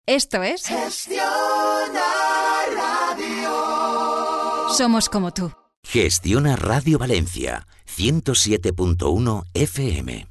Esto es Gestiona Radio. Somos como tú. Gestiona Radio Valencia, 107.1 FM.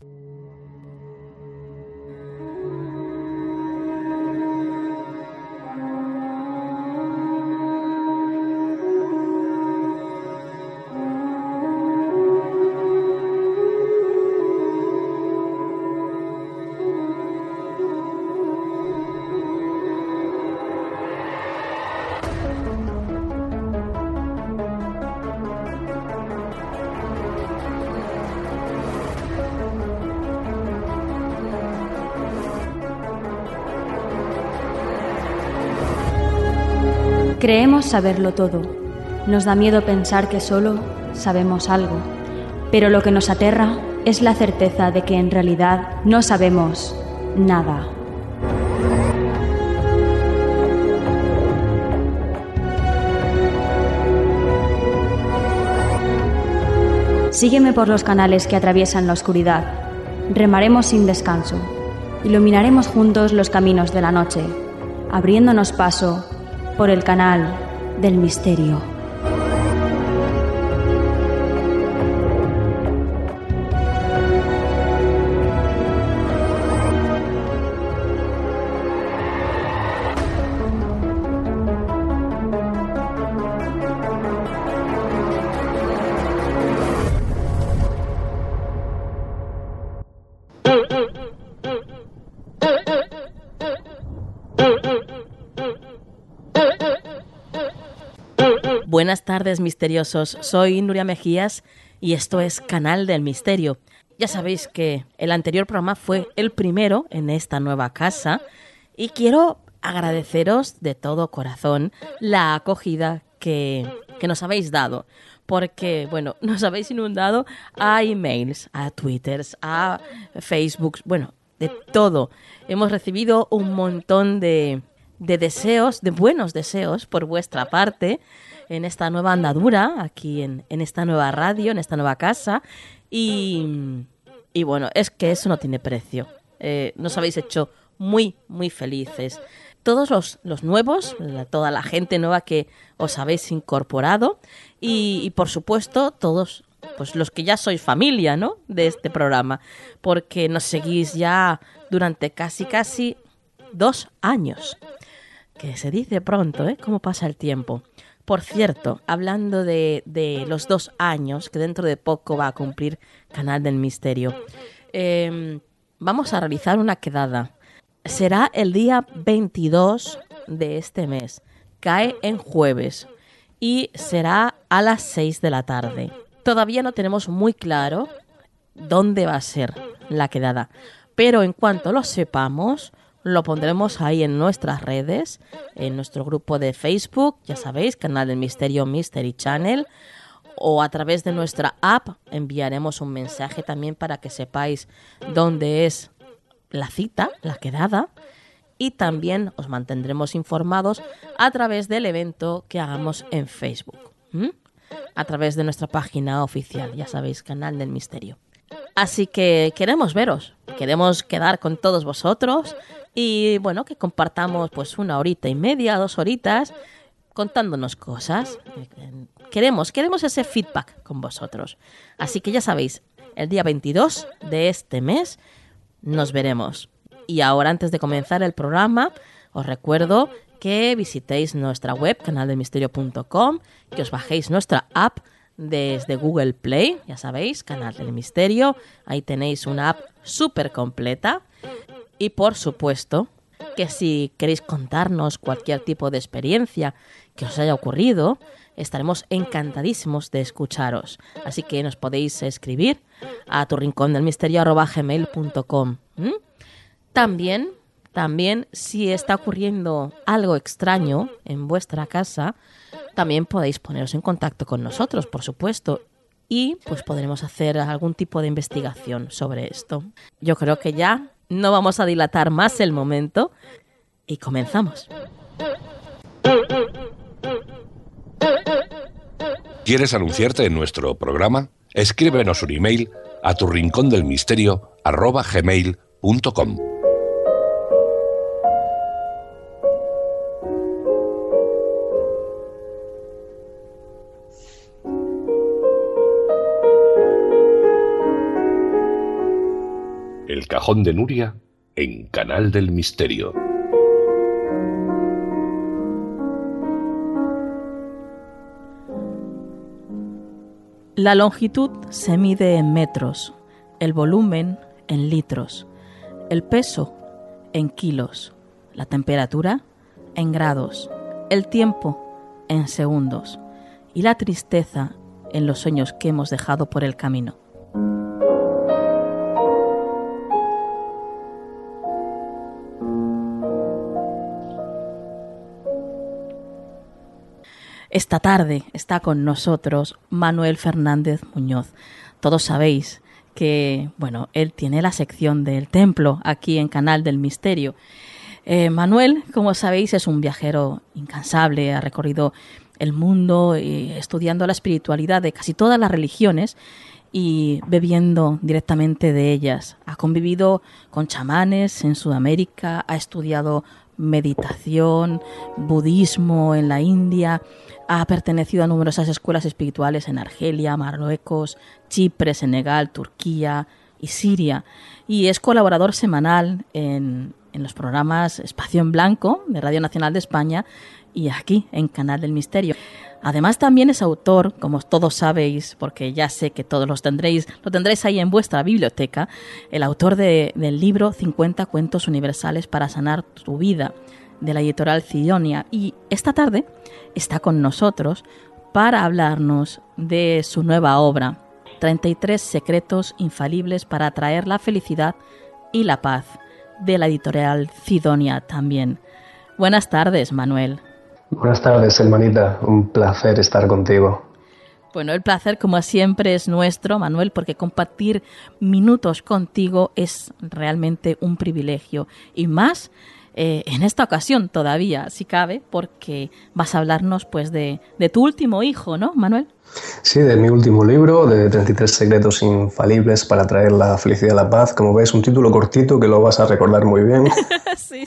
Creemos saberlo todo. Nos da miedo pensar que solo sabemos algo. Pero lo que nos aterra es la certeza de que en realidad no sabemos nada. Sígueme por los canales que atraviesan la oscuridad. Remaremos sin descanso. Iluminaremos juntos los caminos de la noche, abriéndonos paso por el canal del misterio. Buenas tardes, misteriosos. Soy Nuria Mejías y esto es Canal del Misterio. Ya sabéis que el anterior programa fue el primero en esta nueva casa y quiero agradeceros de todo corazón la acogida que nos habéis dado. Porque, bueno, nos habéis inundado a emails, a twitters, a Facebook, bueno, de todo. Hemos recibido un montón de deseos, de buenos deseos por vuestra parte en esta nueva andadura, aquí en esta nueva radio, en esta nueva casa. Y bueno, es que eso no tiene precio. Nos habéis hecho muy, muy felices. Todos los nuevos, toda la gente nueva que os habéis incorporado y por supuesto todos pues los que ya sois familia, ¿no?, de este programa, porque nos seguís ya durante casi 2 años. Que se dice pronto, ¿eh? Cómo pasa el tiempo. Por cierto, hablando de los 2 años, que dentro de poco va a cumplir Canal del Misterio, vamos a realizar una quedada. Será el día 22 de este mes. Cae en jueves y será a las 6 de la tarde. Todavía no tenemos muy claro dónde va a ser la quedada, pero en cuanto lo sepamos, lo pondremos ahí en nuestras redes, en nuestro grupo de Facebook, ya sabéis, Canal del Misterio Mystery Channel, o a través de nuestra app enviaremos un mensaje también para que sepáis dónde es la cita, la quedada, y también os mantendremos informados a través del evento que hagamos en Facebook, a través de nuestra página oficial, ya sabéis, Canal del Misterio. Así que queremos veros, queremos quedar con todos vosotros y bueno, que compartamos pues 1 horita y media, 2 horitas contándonos cosas. Queremos ese feedback con vosotros. Así que ya sabéis, el día 22 de este mes nos veremos. Y ahora, antes de comenzar el programa, os recuerdo que visitéis nuestra web, canaldelmisterio.com, que os bajéis nuestra app desde Google Play, ya sabéis, Canal del Misterio. Ahí tenéis una app súper completa. Y por supuesto que si queréis contarnos cualquier tipo de experiencia que os haya ocurrido, estaremos encantadísimos de escucharos. Así que nos podéis escribir a turrincondelmisterio@gmail.com. También, si está ocurriendo algo extraño en vuestra casa, también podéis poneros en contacto con nosotros, por supuesto, y pues podremos hacer algún tipo de investigación sobre esto. Yo creo que ya no vamos a dilatar más el momento y comenzamos. ¿Quieres anunciarte en nuestro programa? Escríbenos un email a turrincondelmisterio@gmail.com. El cajón de Nuria en Canal del Misterio. La longitud se mide en metros, el volumen en litros, el peso en kilos, la temperatura en grados, el tiempo en segundos y la tristeza en los sueños que hemos dejado por el camino. Esta tarde está con nosotros Manuel Fernández Muñoz. Todos sabéis que, él tiene la sección del templo aquí en Canal del Misterio. Manuel, como sabéis, es un viajero incansable, ha recorrido el mundo estudiando la espiritualidad de casi todas las religiones y bebiendo directamente de ellas. Ha convivido con chamanes en Sudamérica, ha estudiado meditación, budismo en la India, ha pertenecido a numerosas escuelas espirituales en Argelia, Marruecos, Chipre, Senegal, Turquía y Siria, y es colaborador semanal en los programas Espacio en Blanco de Radio Nacional de España y aquí en Canal del Misterio. Además también es autor, como todos sabéis, porque ya sé que todos lo tendréis ahí en vuestra biblioteca, el autor del libro 50 cuentos universales para sanar tu vida, de la editorial Sidonia. Y esta tarde está con nosotros para hablarnos de su nueva obra, 33 secretos infalibles para atraer la felicidad y la paz, de la editorial Sidonia también. Buenas tardes, Manuel. Buenas tardes, hermanita. Un placer estar contigo. Bueno, el placer, como siempre, es nuestro, Manuel, porque compartir minutos contigo es realmente un privilegio. Y más en esta ocasión todavía, si cabe, porque vas a hablarnos pues de tu último hijo, ¿no, Manuel? Sí, de mi último libro, de 33 secretos infalibles para traer la felicidad y la paz. Como ves, un título cortito que lo vas a recordar muy bien. Sí.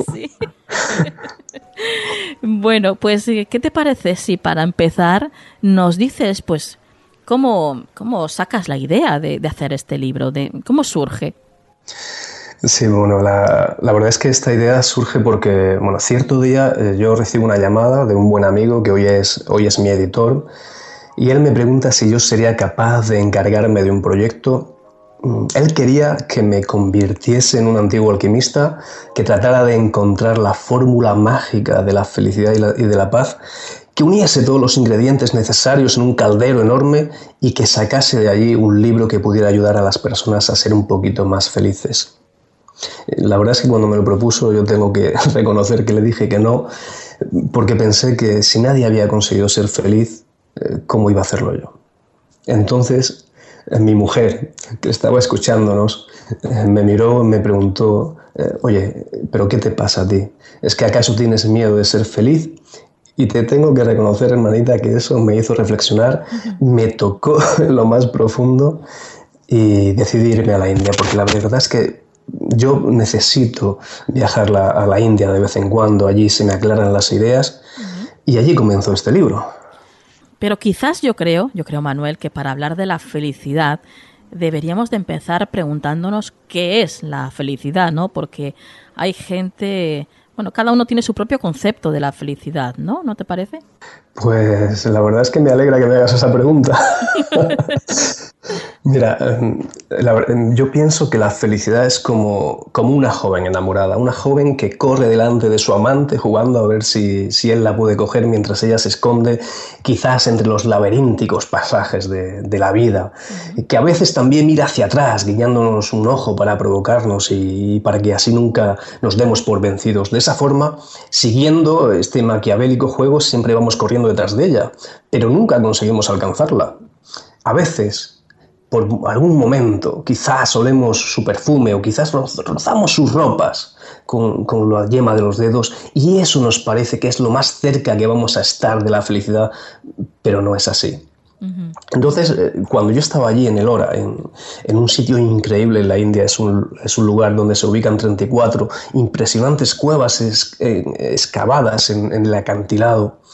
Bueno, pues, ¿qué te parece si para empezar nos dices, pues, cómo sacas la idea de hacer este libro? ¿Cómo surge? Sí, bueno, la verdad es que esta idea surge porque, cierto día yo recibo una llamada de un buen amigo que hoy es mi editor, y él me pregunta si yo sería capaz de encargarme de un proyecto. Él quería que me convirtiese en un antiguo alquimista que tratara de encontrar la fórmula mágica de la felicidad y de la paz, que uniese todos los ingredientes necesarios en un caldero enorme y que sacase de allí un libro que pudiera ayudar a las personas a ser un poquito más felices. La verdad es que cuando me lo propuso yo tengo que reconocer que le dije que no, porque pensé que si nadie había conseguido ser feliz, ¿cómo iba a hacerlo yo? Entonces, mi mujer, que estaba escuchándonos, me miró y me preguntó, oye, ¿pero qué te pasa a ti? ¿Es que acaso tienes miedo de ser feliz? Y te tengo que reconocer, hermanita, que eso me hizo reflexionar, me tocó en lo más profundo y decidí irme a la India, porque la verdad es que yo necesito viajar a la India de vez en cuando, allí se me aclaran las ideas y allí comenzó este libro. Pero quizás yo creo, Manuel, que para hablar de la felicidad deberíamos de empezar preguntándonos qué es la felicidad, ¿no? Porque hay gente, cada uno tiene su propio concepto de la felicidad, ¿no? ¿No te parece? Pues la verdad es que me alegra que me hagas esa pregunta. Mira, yo pienso que la felicidad es como una joven enamorada, una joven que corre delante de su amante jugando a ver si él la puede coger mientras ella se esconde quizás entre los laberínticos pasajes de la vida, que a veces también mira hacia atrás, guiñándonos un ojo para provocarnos y para que así nunca nos demos por vencidos. De esa forma, siguiendo este maquiavélico juego, siempre vamos corriendo detrás de ella, pero nunca conseguimos alcanzarla. A veces, por algún momento, quizás olemos su perfume o quizás rozamos sus ropas con la yema de los dedos y eso nos parece que es lo más cerca que vamos a estar de la felicidad, pero no es así. Entonces, cuando yo estaba allí en Ellora, en un sitio increíble en la India, es un lugar donde se ubican 34 impresionantes cuevas excavadas en el acantilado,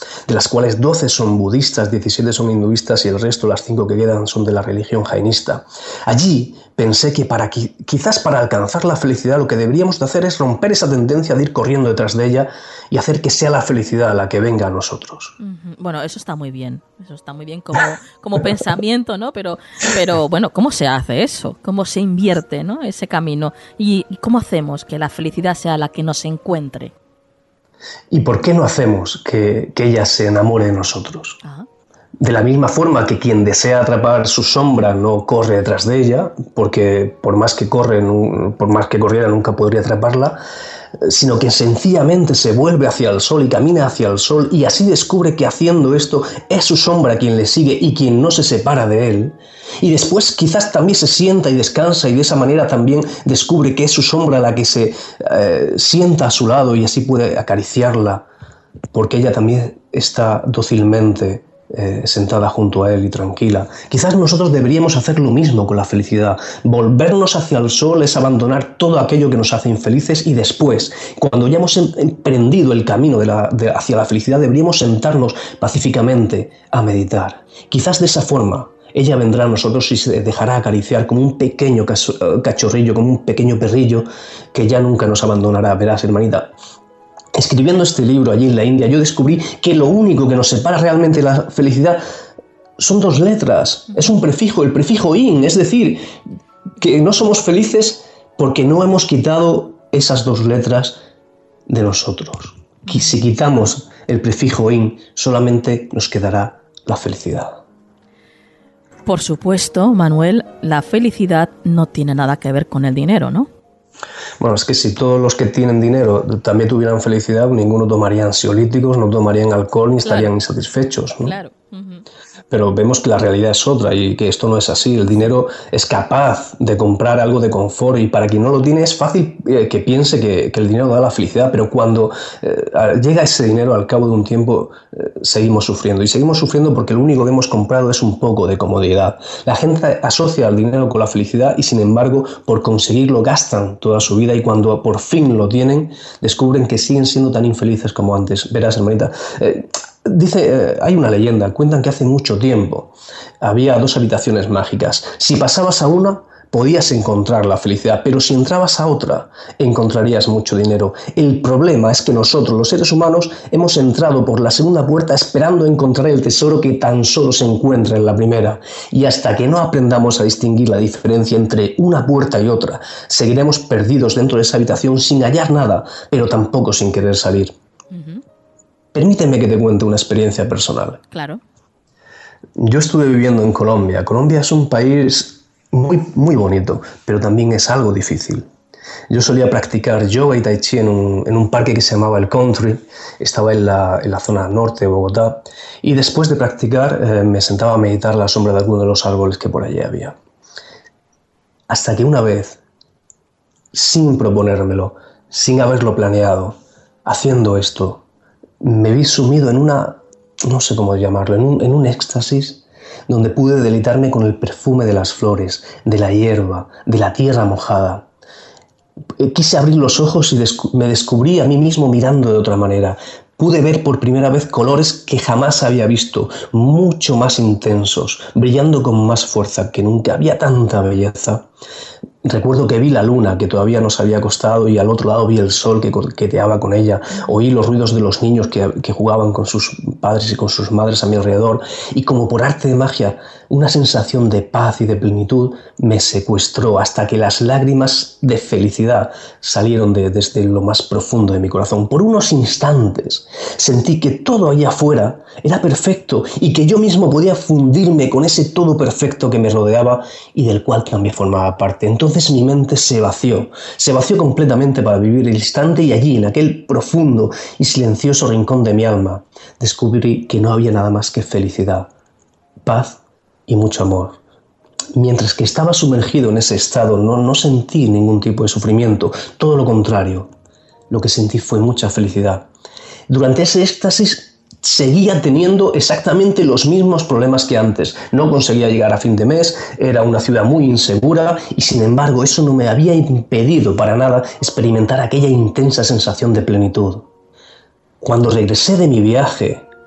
de las cuales 12 son budistas, 17 son hinduistas y el resto, las 5 que quedan, son de la religión jainista. Allí pensé que quizás para alcanzar la felicidad lo que deberíamos de hacer es romper esa tendencia de ir corriendo detrás de ella y hacer que sea la felicidad la que venga a nosotros. Bueno, eso está muy bien como pensamiento, ¿no? Pero bueno, ¿cómo se hace eso? ¿Cómo se invierte, ¿no?, ese camino? ¿Y cómo hacemos que la felicidad sea la que nos encuentre? ¿Y por qué no hacemos que ella se enamore de nosotros? Ajá. De la misma forma que quien desea atrapar su sombra no corre detrás de ella, porque por más que corriera nunca podría atraparla, sino que sencillamente se vuelve hacia el sol y camina hacia el sol y así descubre que haciendo esto es su sombra quien le sigue y quien no se separa de él. Y después quizás también se sienta y descansa y de esa manera también descubre que es su sombra la que se sienta a su lado y así puede acariciarla, porque ella también está dócilmente sentada junto a él y tranquila. Quizás nosotros deberíamos hacer lo mismo con la felicidad. Volvernos hacia el sol es abandonar todo aquello que nos hace infelices y después, cuando ya hemos emprendido el camino hacia la felicidad, deberíamos sentarnos pacíficamente a meditar. Quizás de esa forma ella vendrá a nosotros y se dejará acariciar como un pequeño cachorrillo, como un pequeño perrillo que ya nunca nos abandonará. Verás, hermanita, escribiendo este libro allí en la India, yo descubrí que lo único que nos separa realmente de la felicidad son 2 letras. Es un prefijo, el prefijo in, es decir, que no somos felices porque no hemos quitado esas 2 letras de nosotros. Y si quitamos el prefijo in, solamente nos quedará la felicidad. Por supuesto, Manuel, la felicidad no tiene nada que ver con el dinero, ¿no? Bueno, es que si todos los que tienen dinero también tuvieran felicidad, ninguno tomaría ansiolíticos, no tomarían alcohol ni estarían insatisfechos, ¿no? Claro. Pero vemos que la realidad es otra y que esto no es así. El dinero es capaz de comprar algo de confort y para quien no lo tiene es fácil que piense que el dinero da la felicidad, pero cuando llega ese dinero al cabo de un tiempo seguimos sufriendo. Y seguimos sufriendo porque lo único que hemos comprado es un poco de comodidad. La gente asocia el dinero con la felicidad y sin embargo por conseguirlo gastan toda su vida y cuando por fin lo tienen descubren que siguen siendo tan infelices como antes. Verás, hermanita, hay una leyenda, cuentan que hace mucho tiempo había 2 habitaciones mágicas. Si pasabas a una, podías encontrar la felicidad, pero si entrabas a otra, encontrarías mucho dinero. El problema es que nosotros, los seres humanos, hemos entrado por la segunda puerta esperando encontrar el tesoro que tan solo se encuentra en la primera. Y hasta que no aprendamos a distinguir la diferencia entre una puerta y otra, seguiremos perdidos dentro de esa habitación sin hallar nada, pero tampoco sin querer salir. Permíteme que te cuente una experiencia personal. Claro. Yo estuve viviendo en Colombia. Colombia es un país muy, muy bonito, pero también es algo difícil. Yo solía practicar yoga y tai chi en un parque que se llamaba El Country. Estaba en la zona norte de Bogotá. Y después de practicar me sentaba a meditar a la sombra de alguno de los árboles que por allí había. Hasta que una vez, sin proponérmelo, sin haberlo planeado, haciendo esto, me vi sumido en no sé cómo llamarlo, en un éxtasis donde pude deleitarme con el perfume de las flores, de la hierba, de la tierra mojada. Quise abrir los ojos y me descubrí a mí mismo mirando de otra manera. Pude ver por primera vez colores que jamás había visto, mucho más intensos, brillando con más fuerza que nunca. Había tanta belleza. Recuerdo que vi la luna que todavía no se había acostado y al otro lado vi el sol que coqueteaba con ella. Oí los ruidos de los niños que jugaban con sus padres y con sus madres a mi alrededor y como por arte de magia una sensación de paz y de plenitud me secuestró hasta que las lágrimas de felicidad salieron desde lo más profundo de mi corazón. Por unos instantes sentí que todo allá afuera era perfecto y que yo mismo podía fundirme con ese todo perfecto que me rodeaba y del cual también formaba parte. Entonces mi mente se vació completamente para vivir el instante y allí, en aquel profundo y silencioso rincón de mi alma, descubrí que no había nada más que felicidad, paz y mucho amor. Mientras que estaba sumergido en ese estado, no sentí ningún tipo de sufrimiento, todo lo contrario. Lo que sentí fue mucha felicidad. Durante ese éxtasis seguía teniendo exactamente los mismos problemas que antes. No conseguía llegar a fin de mes, era una ciudad muy insegura y sin embargo eso no me había impedido para nada experimentar aquella intensa sensación de plenitud. Cuando regresé de mi viaje,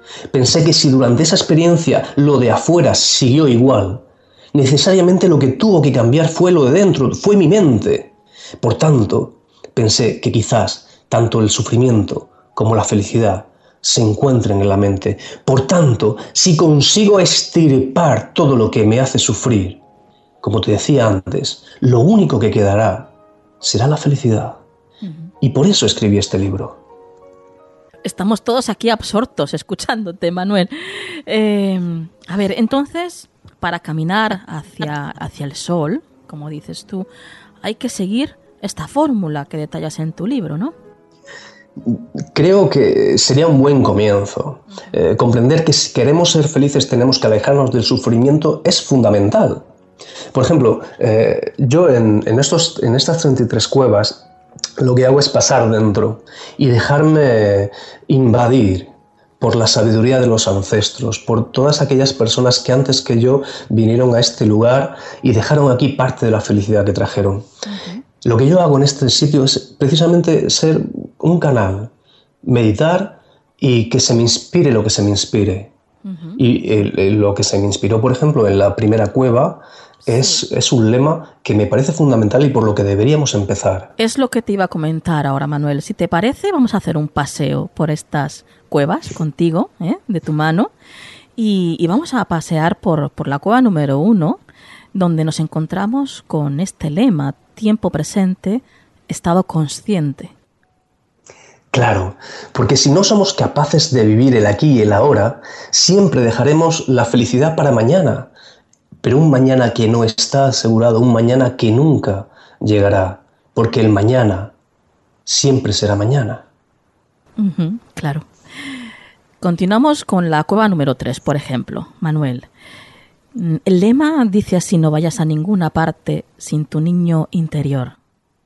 Pensé que si durante esa experiencia lo de afuera siguió igual, necesariamente lo que tuvo que cambiar fue lo de dentro, fue mi mente. Por tanto, pensé que quizás tanto el sufrimiento como la felicidad se encuentren en la mente. Por tanto, si consigo extirpar todo lo que me hace sufrir, como te decía antes, lo único que quedará será la felicidad. Y por eso escribí este libro. Estamos todos aquí absortos escuchándote, Manuel. A ver, entonces, para caminar hacia el sol, como dices tú, hay que seguir esta fórmula que detallas en tu libro, ¿no? Creo que sería un buen comienzo. Comprender que si queremos ser felices tenemos que alejarnos del sufrimiento es fundamental. Por ejemplo, yo en estas 33 cuevas lo que hago es pasar dentro y dejarme invadir por la sabiduría de los ancestros, por todas aquellas personas que antes que yo vinieron a este lugar y dejaron aquí parte de la felicidad que trajeron. Lo que yo hago en este sitio es precisamente ser un canal, meditar y que se me inspire lo que se me inspire. Y lo que se me inspiró, por ejemplo, en la primera cueva es un lema que me parece fundamental y por lo que deberíamos empezar. Es lo que te iba a comentar ahora, Manuel. Si te parece, vamos a hacer un paseo por estas cuevas contigo, de tu mano, y vamos a pasear por la cueva número 1, donde nos encontramos con este lema: tiempo presente, estado consciente. Claro, porque si no somos capaces de vivir el aquí y el ahora, siempre dejaremos la felicidad para mañana. Pero un mañana que no está asegurado, un mañana que nunca llegará, porque el mañana siempre será mañana. Claro. Continuamos con la cueva número 3, por ejemplo, Manuel. El lema dice así: no vayas a ninguna parte sin tu niño interior.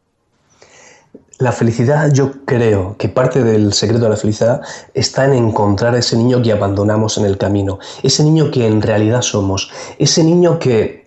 La felicidad, yo creo que parte del secreto de la felicidad está en encontrar a ese niño que abandonamos en el camino, ese niño que en realidad somos, ese niño que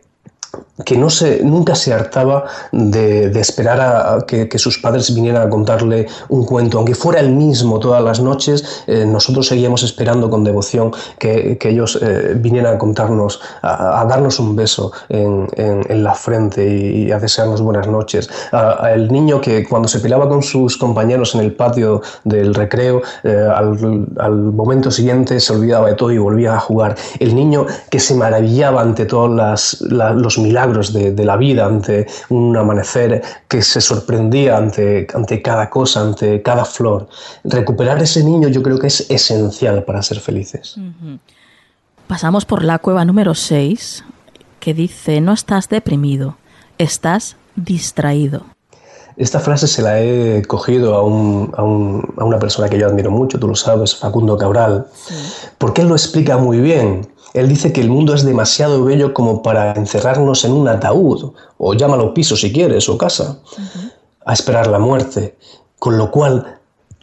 nunca se hartaba de esperar a que sus padres vinieran a contarle un cuento. Aunque fuera el mismo todas las noches, nosotros seguíamos esperando con devoción que ellos vinieran a contarnos, a darnos un beso en la frente y a desearnos buenas noches. El niño que cuando se peleaba con sus compañeros en el patio del recreo, al momento siguiente se olvidaba de todo y volvía a jugar. El niño que se maravillaba ante todos los milagros de la vida, ante un amanecer, que se sorprendía ante cada cosa, ante cada flor. Recuperar ese niño yo creo que es esencial para ser felices. Pasamos por la cueva número 6, que dice: no estás deprimido, estás distraído. Esta frase se la he cogido a una persona que yo admiro mucho, tú lo sabes, Facundo Cabral, porque él lo explica muy bien. Él dice que el mundo es demasiado bello como para encerrarnos en un ataúd, o llámalo piso si quieres, o casa, a esperar la muerte. Con lo cual,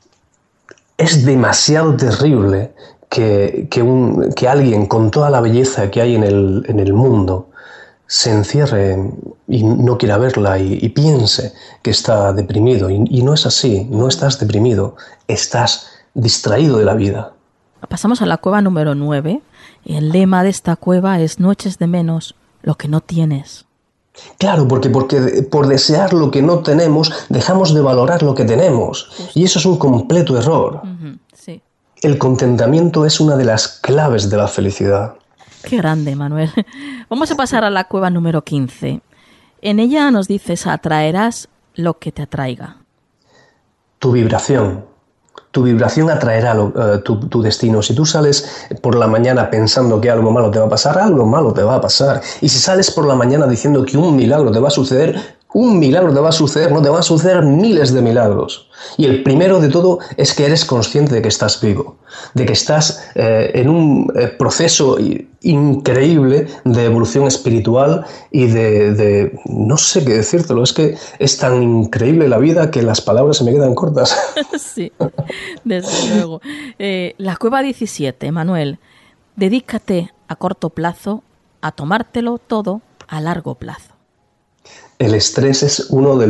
es demasiado terrible que alguien con toda la belleza que hay en el mundo se encierre y no quiera verla y piense que está deprimido. Y no es así, no estás deprimido, estás distraído de la vida. Pasamos a la cueva número 9. Y el lema de esta cueva es: no eches de menos lo que no tienes. Claro, porque por desear lo que no tenemos, dejamos de valorar lo que tenemos. Y eso es un completo error. Sí. El contentamiento es una de las claves de la felicidad. Qué grande, Manuel. Vamos a pasar a la cueva número 15. En ella nos dices: atraerás lo que te atraiga. Tu vibración atraerá tu destino. Si tú sales por la mañana pensando que algo malo te va a pasar, algo malo te va a pasar. Y si sales por la mañana diciendo que un milagro te va a suceder, un milagro te va a suceder, no te van a suceder miles de milagros. Y el primero de todo es que eres consciente de que estás vivo, de que estás en un proceso increíble de evolución espiritual y de no sé qué decírtelo, es que es tan increíble la vida que las palabras se me quedan cortas. Sí, desde luego. La cueva 17, Manuel: dedícate a corto plazo a tomártelo todo a largo plazo. El estrés es uno de los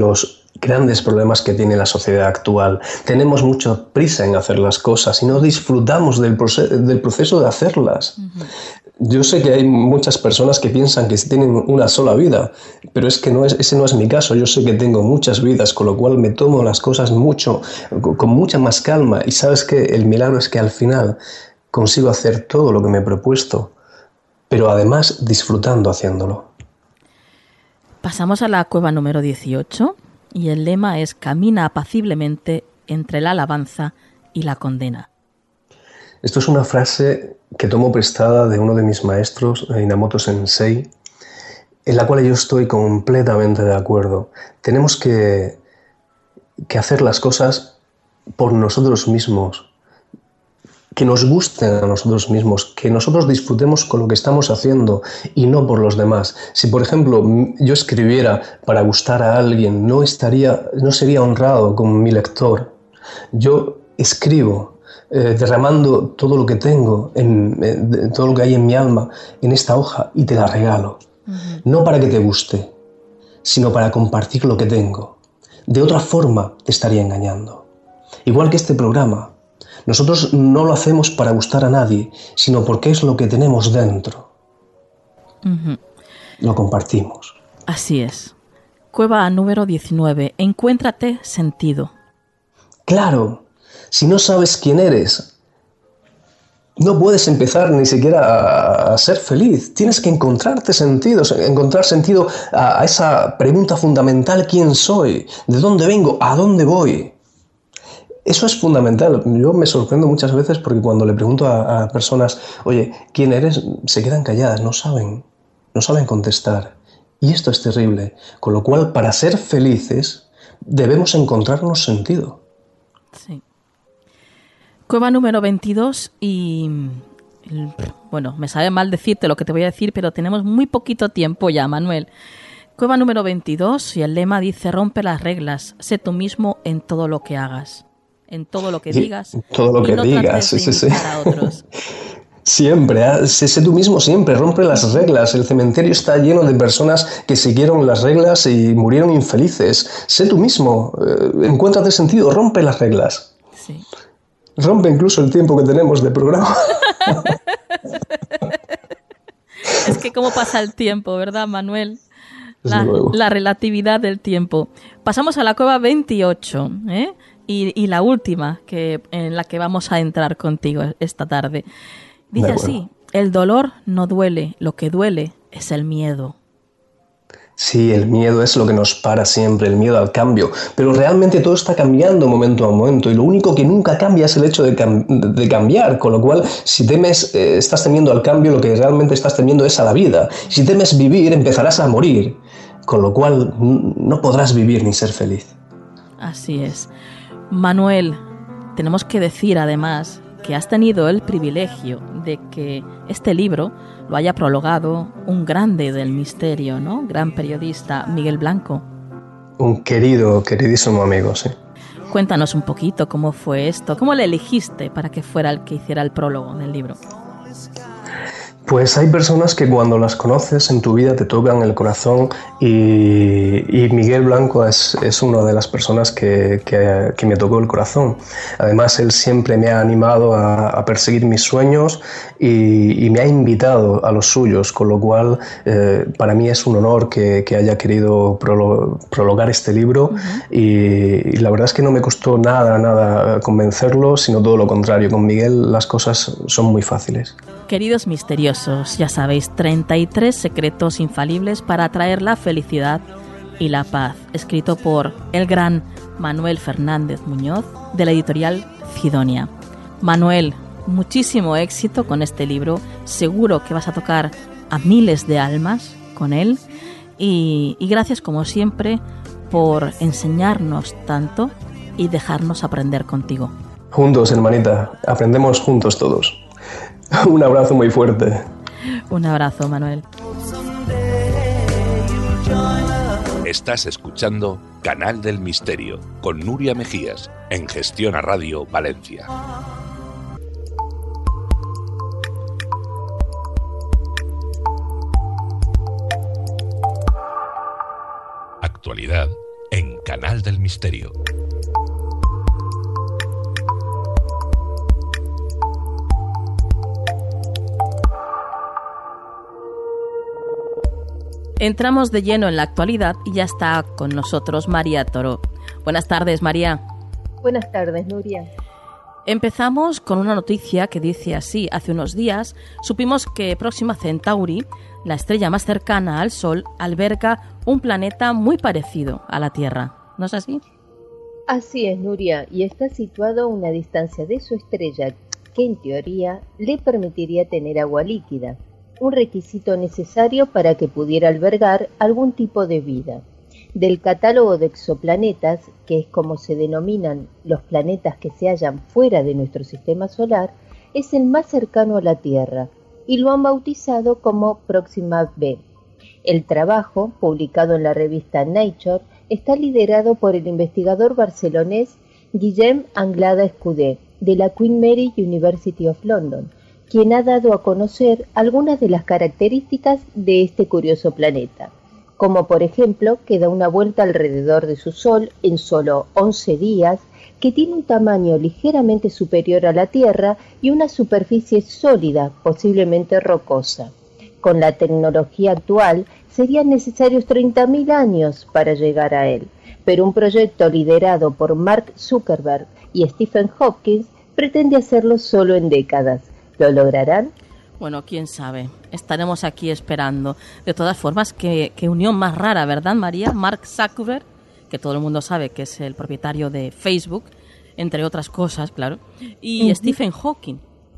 grandes problemas que tiene la sociedad actual. Tenemos mucha prisa en hacer las cosas y no disfrutamos del proceso de hacerlas. Yo sé que hay muchas personas que piensan que tienen una sola vida, pero es que ese no es mi caso. Yo sé que tengo muchas vidas, con lo cual me tomo las cosas con mucha más calma. Y sabes que el milagro es que al final consigo hacer todo lo que me he propuesto, pero además disfrutando haciéndolo. Pasamos a la cueva número 18 y el lema es: camina apaciblemente entre la alabanza y la condena. Esto es una frase que tomo prestada de uno de mis maestros, Inamoto Sensei, en la cual yo estoy completamente de acuerdo. Tenemos que hacer las cosas por nosotros mismos, que nos gusten a nosotros mismos, que nosotros disfrutemos con lo que estamos haciendo y no por los demás. Si, por ejemplo, yo escribiera para gustar a alguien, no sería honrado con mi lector. Yo escribo derramando todo lo que tengo, todo lo que hay en mi alma, en esta hoja, y te la regalo. No para que te guste, sino para compartir lo que tengo. De otra forma te estaría engañando. Igual que este programa, nosotros no lo hacemos para gustar a nadie, sino porque es lo que tenemos dentro. Lo compartimos. Así es. Cueva número 19. Encuéntrate sentido. Claro. Si no sabes quién eres, no puedes empezar ni siquiera a ser feliz. Tienes que encontrar sentido a esa pregunta fundamental: ¿quién soy? ¿De dónde vengo? ¿A dónde voy? Eso es fundamental. Yo me sorprendo muchas veces porque cuando le pregunto a personas, oye, ¿quién eres?, se quedan calladas, no saben contestar. Y esto es terrible. Con lo cual, para ser felices, debemos encontrarnos sentido. Sí. Cueva número 22 y... Bueno, me sabe mal decirte lo que te voy a decir, pero tenemos muy poquito tiempo ya, Manuel. Cueva número 22 y el lema dice: rompe las reglas, sé tú mismo en todo lo que hagas, en todo lo que digas, todo lo que no digas, trates de imitar a otros. Siempre, sé tú mismo siempre, rompe las reglas. El cementerio está lleno de personas que siguieron las reglas y murieron infelices. Sé tú mismo, encuéntrate sentido, rompe las reglas. Sí. Rompe incluso el tiempo que tenemos de programa. Es que cómo pasa el tiempo, ¿verdad, Manuel? La relatividad del tiempo. Pasamos a la cueva 28, y la última en la que vamos a entrar contigo esta tarde. Dice así: el dolor no duele, lo que duele es el miedo. Sí, el miedo es lo que nos para siempre, el miedo al cambio. Pero realmente todo está cambiando momento a momento y lo único que nunca cambia es el hecho de cambiar. Con lo cual, si estás temiendo al cambio, lo que realmente estás temiendo es a la vida. Si temes vivir, empezarás a morir. Con lo cual, no podrás vivir ni ser feliz. Así es. Manuel, tenemos que decir además que has tenido el privilegio de que este libro lo haya prologado un grande del misterio, ¿no? Gran periodista, Miguel Blanco. Un queridísimo amigo, sí. Cuéntanos un poquito cómo fue esto, cómo le elegiste para que fuera el que hiciera el prólogo del libro. Pues hay personas que cuando las conoces en tu vida te tocan el corazón y Miguel Blanco es una de las personas que me tocó el corazón. Además, él siempre me ha animado a perseguir mis sueños y me ha invitado a los suyos, con lo cual para mí es un honor que haya querido prologar este libro. Y la verdad es que no me costó nada convencerlo, sino todo lo contrario. Con Miguel las cosas son muy fáciles. Queridos misteriosos, ya sabéis, 33 secretos infalibles para atraer la felicidad y la paz, escrito por el gran Manuel Fernández Muñoz, de la editorial Cidonia. Manuel, muchísimo éxito con este libro, seguro que vas a tocar a miles de almas con él y gracias como siempre por enseñarnos tanto y dejarnos aprender contigo. Juntos, hermanita, aprendemos juntos todos. Un abrazo muy fuerte. Un abrazo, Manuel. Estás escuchando Canal del Misterio con Nuria Mejías en Gestión a Radio Valencia. Actualidad en Canal Canal del Misterio. Entramos de lleno en la actualidad y ya está con nosotros María Toro. Buenas tardes, María. Buenas tardes, Nuria. Empezamos con una noticia que dice así. Hace unos días supimos que Próxima Centauri, la estrella más cercana al Sol, alberga un planeta muy parecido a la Tierra. ¿No es así? Así es, Nuria, y está situado a una distancia de su estrella que en teoría le permitiría tener agua líquida, un requisito necesario para que pudiera albergar algún tipo de vida. Del catálogo de exoplanetas, que es como se denominan los planetas que se hallan fuera de nuestro sistema solar, es el más cercano a la Tierra, y lo han bautizado como Próxima b. El trabajo, publicado en la revista Nature, está liderado por el investigador barcelonés Guillem Anglada-Escudé, de la Queen Mary University of London, quien ha dado a conocer algunas de las características de este curioso planeta, como por ejemplo que da una vuelta alrededor de su Sol en solo 11 días, que tiene un tamaño ligeramente superior a la Tierra y una superficie sólida, posiblemente rocosa. Con la tecnología actual serían necesarios 30.000 años para llegar a él, pero un proyecto liderado por Mark Zuckerberg y Stephen Hopkins pretende hacerlo solo en décadas. ¿Lo lograrán? Bueno, quién sabe. Estaremos aquí esperando. De todas formas, qué unión más rara, ¿verdad, María? Mark Zuckerberg, que todo el mundo sabe que es el propietario de Facebook, entre otras cosas, claro, y Stephen Hawking.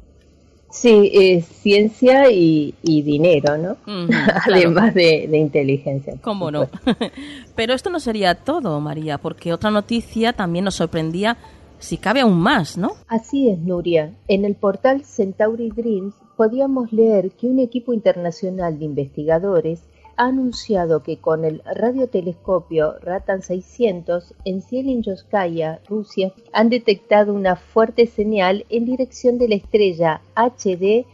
Sí, ciencia y dinero, ¿no? Además claro. de inteligencia. ¿Cómo no? Pero esto no sería todo, María, porque otra noticia también nos sorprendía, si cabe aún más, ¿no? Así es, Nuria. En el portal Centauri Dreams podíamos leer que un equipo internacional de investigadores ha anunciado que con el radiotelescopio Ratan 600 en Sielinjoskaya, Rusia, han detectado una fuerte señal en dirección de la estrella HD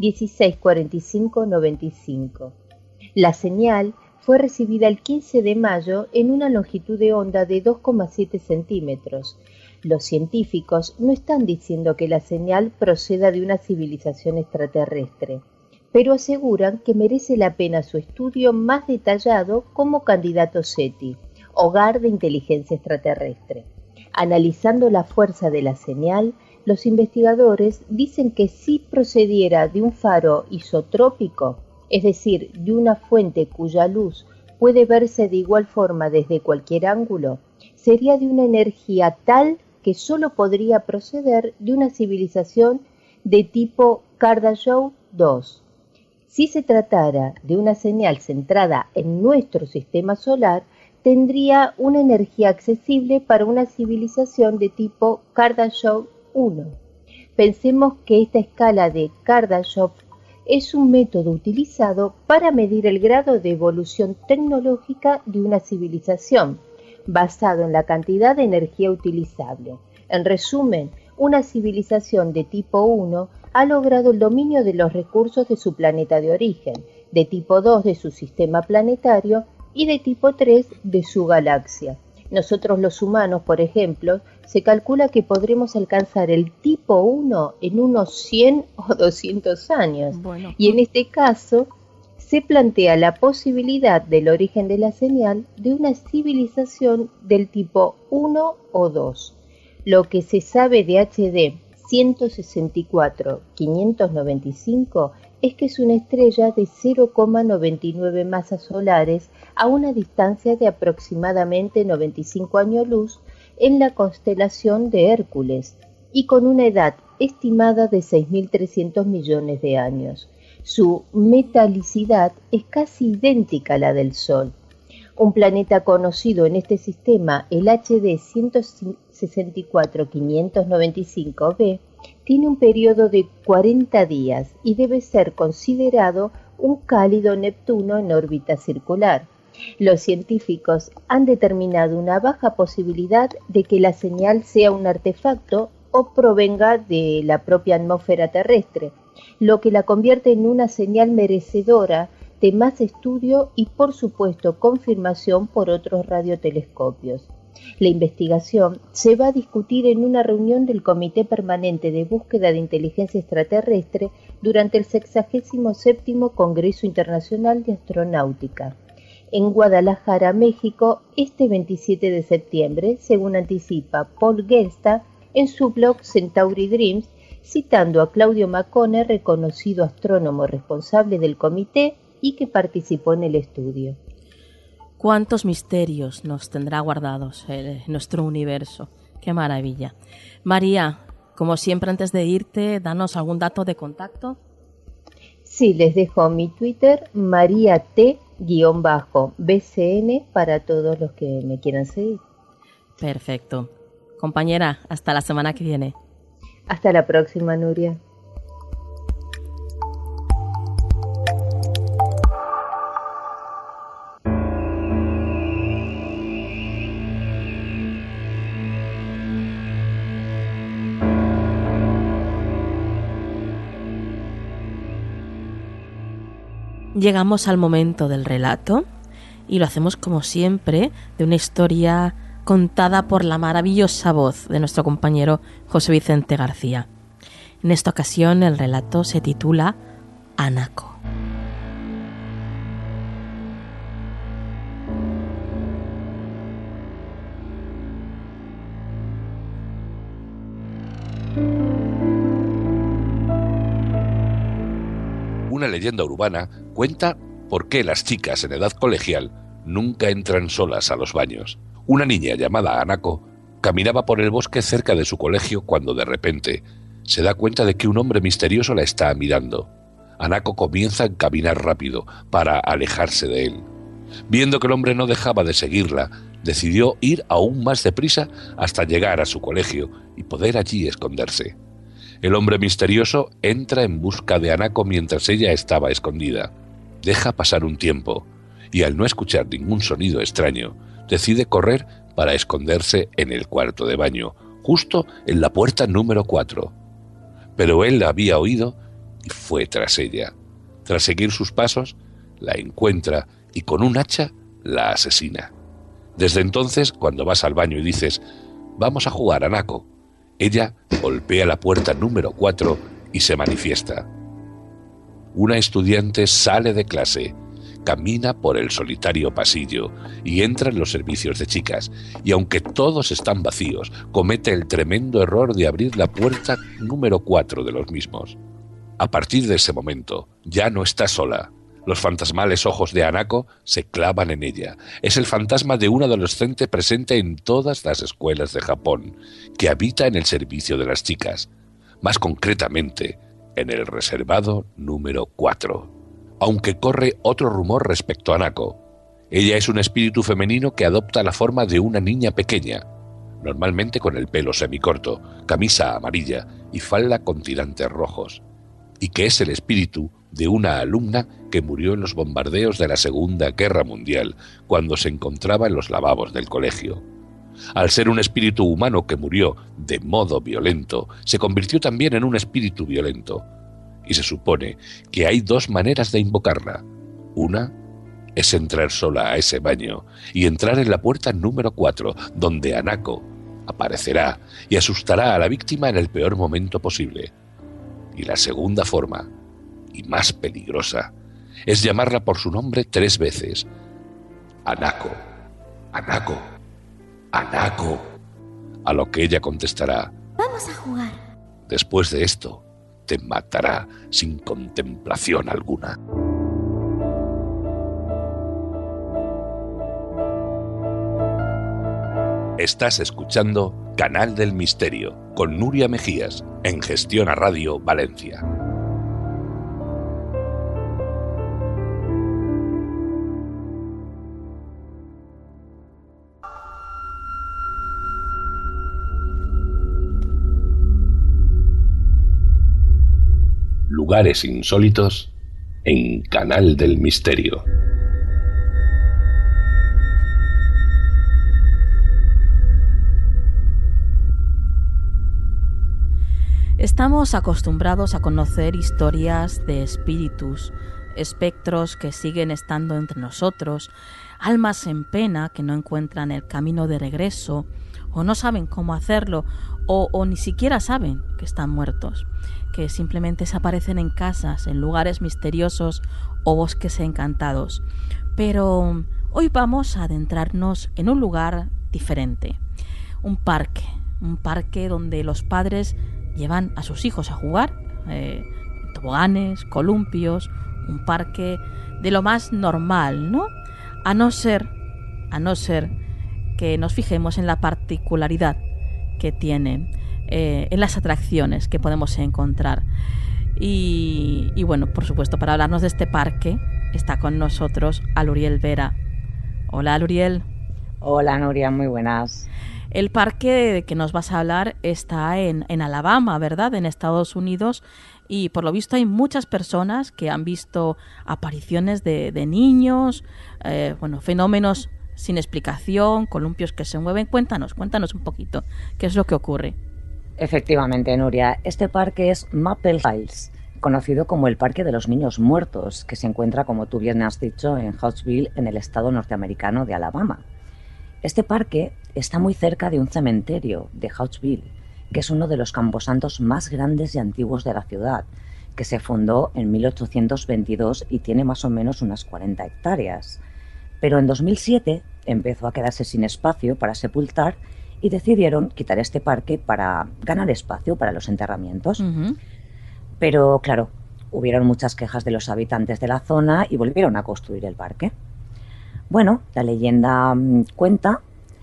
164595. La señal fue recibida el 15 de mayo en una longitud de onda de 2,7 centímetros. Los científicos no están diciendo que la señal proceda de una civilización extraterrestre, pero aseguran que merece la pena su estudio más detallado como candidato SETI, hogar de inteligencia extraterrestre. Analizando la fuerza de la señal, los investigadores dicen que si procediera de un faro isotrópico, es decir, de una fuente cuya luz puede verse de igual forma desde cualquier ángulo, sería de una energía tal que solo podría proceder de una civilización de tipo Kardashev 2. Si se tratara de una señal centrada en nuestro sistema solar, tendría una energía accesible para una civilización de tipo Kardashev 1. Pensemos que esta escala de Kardashev es un método utilizado para medir el grado de evolución tecnológica de una civilización, basado en la cantidad de energía utilizable. En resumen, una civilización de tipo 1 ha logrado el dominio de los recursos de su planeta de origen, de tipo 2 de su sistema planetario y de tipo 3 de su galaxia. Nosotros los humanos, por ejemplo, se calcula que podremos alcanzar el tipo 1 en unos 100 o 200 años. Bueno. Y en este caso se plantea la posibilidad del origen de la señal de una civilización del tipo 1 o 2. Lo que se sabe de HD 164-595 es que es una estrella de 0,99 masas solares a una distancia de aproximadamente 95 años luz en la constelación de Hércules y con una edad estimada de 6.300 millones de años. Su metalicidad es casi idéntica a la del Sol. Un planeta conocido en este sistema, el HD 164-595b, tiene un periodo de 40 días y debe ser considerado un cálido Neptuno en órbita circular. Los científicos han determinado una baja posibilidad de que la señal sea un artefacto o provenga de la propia atmósfera terrestre, lo que la convierte en una señal merecedora de más estudio y, por supuesto, confirmación por otros radiotelescopios. La investigación se va a discutir en una reunión del Comité Permanente de Búsqueda de Inteligencia Extraterrestre durante el 67º Congreso Internacional de Astronáutica, en Guadalajara, México, este 27 de septiembre, según anticipa Paul Gelsta en su blog Centauri Dreams, citando a Claudio Macone, reconocido astrónomo responsable del comité y que participó en el estudio. ¿Cuántos misterios nos tendrá guardados nuestro universo? ¡Qué maravilla! María, como siempre antes de irte, danos algún dato de contacto. Sí, les dejo mi Twitter, mariat_BCN, para todos los que me quieran seguir. Perfecto. Compañera, hasta la semana que viene. Hasta la próxima, Nuria. Llegamos al momento del relato y lo hacemos como siempre de una historia contada por la maravillosa voz de nuestro compañero José Vicente García. En esta ocasión el relato se titula Anaco. Una leyenda urbana cuenta por qué las chicas en edad colegial nunca entran solas a los baños. Una niña llamada Anaco caminaba por el bosque cerca de su colegio cuando de repente se da cuenta de que un hombre misterioso la está mirando. Anaco comienza a caminar rápido para alejarse de él. Viendo que el hombre no dejaba de seguirla, decidió ir aún más deprisa hasta llegar a su colegio y poder allí esconderse. El hombre misterioso entra en busca de Anaco mientras ella estaba escondida. Deja pasar un tiempo y al no escuchar ningún sonido extraño, decide correr para esconderse en el cuarto de baño, justo en la puerta número 4. Pero él la había oído y fue tras ella. Tras seguir sus pasos, la encuentra y con un hacha la asesina. Desde entonces, cuando vas al baño y dices «Vamos a jugar, Anaco», ella golpea la puerta número 4 y se manifiesta. Una estudiante sale de clase, camina por el solitario pasillo y entra en los servicios de chicas, y aunque todos están vacíos, comete el tremendo error de abrir la puerta número 4 de los mismos. A partir de ese momento, ya no está sola. Los fantasmales ojos de Anaco se clavan en ella. Es el fantasma de un adolescente presente en todas las escuelas de Japón, que habita en el servicio de las chicas, más concretamente en el reservado número 4. Aunque corre otro rumor respecto a Anaco. Ella es un espíritu femenino que adopta la forma de una niña pequeña, normalmente con el pelo semicorto, camisa amarilla y falda con tirantes rojos, y que es el espíritu de una alumna que murió en los bombardeos de la Segunda Guerra Mundial cuando se encontraba en los lavabos del colegio. Al ser un espíritu humano que murió de modo violento, se convirtió también en un espíritu violento. Y se supone que hay dos maneras de invocarla. Una es entrar sola a ese baño y entrar en la puerta número 4, donde Anaco aparecerá y asustará a la víctima en el peor momento posible. Y la segunda forma, y más peligrosa, es llamarla por su nombre 3 veces. Anaco, Anaco, Anaco. A lo que ella contestará: vamos a jugar. Después de esto, te matará sin contemplación alguna. Estás escuchando Canal del Misterio con Nuria Mejías en Gestiona Radio Valencia. Lugares insólitos en Canal del Misterio. Estamos acostumbrados a conocer historias de espíritus espectros que siguen estando entre nosotros, almas en pena que no encuentran el camino de regreso o no saben cómo hacerlo o ni siquiera saben que están muertos, que simplemente se aparecen en casas, en lugares misteriosos o bosques encantados. Pero hoy vamos a adentrarnos en un lugar diferente, un parque donde los padres llevan a sus hijos a jugar, toboganes, columpios, un parque de lo más normal, ¿no? A no ser que nos fijemos en la particularidad que tiene, en las atracciones que podemos encontrar. Y bueno, por supuesto, para hablarnos de este parque está con nosotros Aluriel Vera. Hola, Aluriel. Hola, Nuria, muy buenas. El parque de que nos vas a hablar está en Alabama, ¿verdad? En Estados Unidos. Y por lo visto hay muchas personas que han visto apariciones de niños, fenómenos sin explicación, columpios que se mueven. Cuéntanos un poquito, ¿qué es lo que ocurre? Efectivamente, Nuria, este parque es Maple Hills, conocido como el Parque de los Niños Muertos, que se encuentra, como tú bien has dicho, en Huntsville, en el estado norteamericano de Alabama. Este parque está muy cerca de un cementerio de Huntsville, que es uno de los camposantos más grandes y antiguos de la ciudad, que se fundó en 1822 y tiene más o menos unas 40 hectáreas. Pero en 2007 empezó a quedarse sin espacio para sepultar y decidieron quitar este parque para ganar espacio para los enterramientos. Uh-huh. Pero claro, hubieron muchas quejas de los habitantes de la zona y volvieron a construir el parque. Bueno, la leyenda cuenta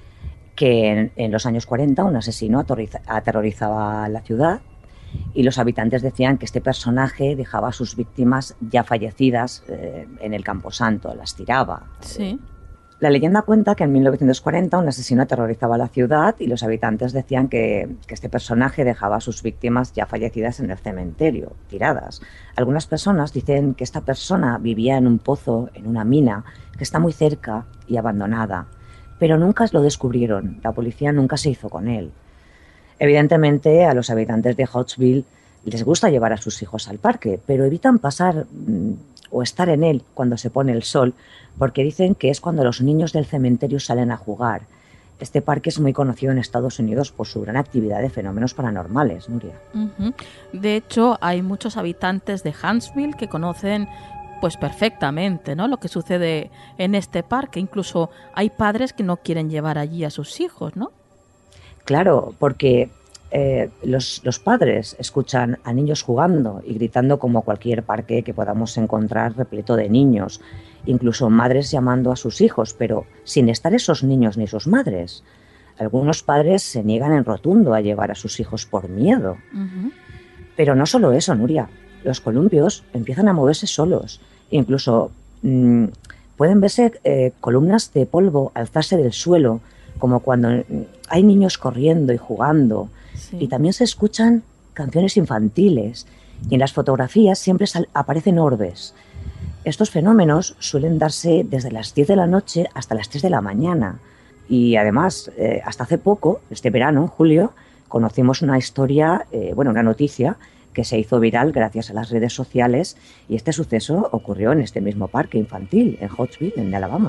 que en los años 40 un asesino aterrorizaba la ciudad y los habitantes decían que este personaje dejaba a sus víctimas ya fallecidas en el camposanto, las tiraba. Sí. La leyenda cuenta que en 1940 un asesino aterrorizaba la ciudad y los habitantes decían que este personaje dejaba a sus víctimas ya fallecidas en el cementerio, tiradas. Algunas personas dicen que esta persona vivía en un pozo, en una mina, que está muy cerca y abandonada, pero nunca lo descubrieron, la policía nunca se hizo con él. Evidentemente, a los habitantes de Huntsville les gusta llevar a sus hijos al parque, pero evitan pasar o estar en él cuando se pone el sol, porque dicen que es cuando los niños del cementerio salen a jugar. Este parque es muy conocido en Estados Unidos por su gran actividad de fenómenos paranormales, Nuria. Uh-huh. De hecho, hay muchos habitantes de Huntsville que conocen pues perfectamente, ¿no?, lo que sucede en este parque. Incluso hay padres que no quieren llevar allí a sus hijos, ¿no? Claro, porque los padres escuchan a niños jugando y gritando como cualquier parque que podamos encontrar repleto de niños, incluso madres llamando a sus hijos, pero sin estar esos niños ni sus madres. Algunos padres se niegan en rotundo a llevar a sus hijos por miedo. Uh-huh. Pero no solo eso, Nuria, los columpios empiezan a moverse solos, incluso pueden verse columnas de polvo alzarse del suelo, como cuando hay niños corriendo y jugando. Sí. Y también se escuchan canciones infantiles y en las fotografías siempre aparecen orbes. Estos fenómenos suelen darse desde las 10 de la noche hasta las 3 de la mañana. Y además, hasta hace poco, este verano, en julio, conocimos una historia, una noticia que se hizo viral gracias a las redes sociales, y este suceso ocurrió en este mismo parque infantil, en Huntsville, en Alabama.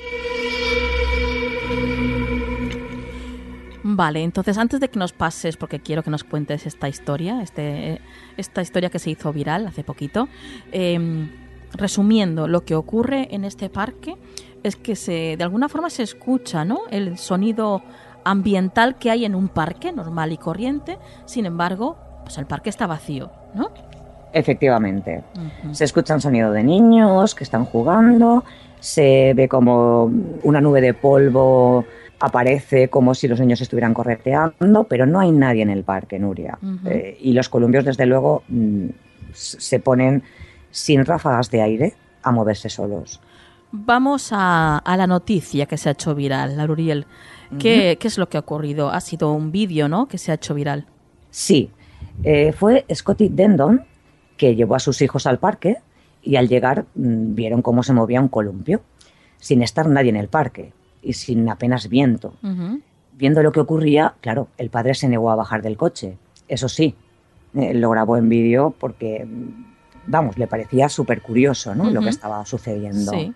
Vale, entonces antes de que nos pases, porque quiero que nos cuentes esta historia, esta historia que se hizo viral hace poquito, resumiendo, lo que ocurre en este parque es que de alguna forma se escucha, ¿no?, el sonido ambiental que hay en un parque normal y corriente. Sin embargo, pues el parque está vacío, ¿no? Efectivamente. Uh-huh. Se escucha un sonido de niños que están jugando, se ve como una nube de polvo aparece como si los niños estuvieran correteando, pero no hay nadie en el parque, Nuria. Uh-huh. Y los columpios, desde luego, se ponen sin ráfagas de aire a moverse solos. Vamos a la noticia que se ha hecho viral, Aluriel. ¿Qué es lo que ha ocurrido? Ha sido un vídeo, ¿no?, que se ha hecho viral. Sí, fue Scotty Dendon que llevó a sus hijos al parque y al llegar vieron cómo se movía un columpio, sin estar nadie en el parque y sin apenas viento. Uh-huh. Viendo lo que ocurría, claro, el padre se negó a bajar del coche. Eso sí, lo grabó en vídeo porque vamos, le parecía súper curioso, ¿no? Lo que estaba sucediendo. Sí.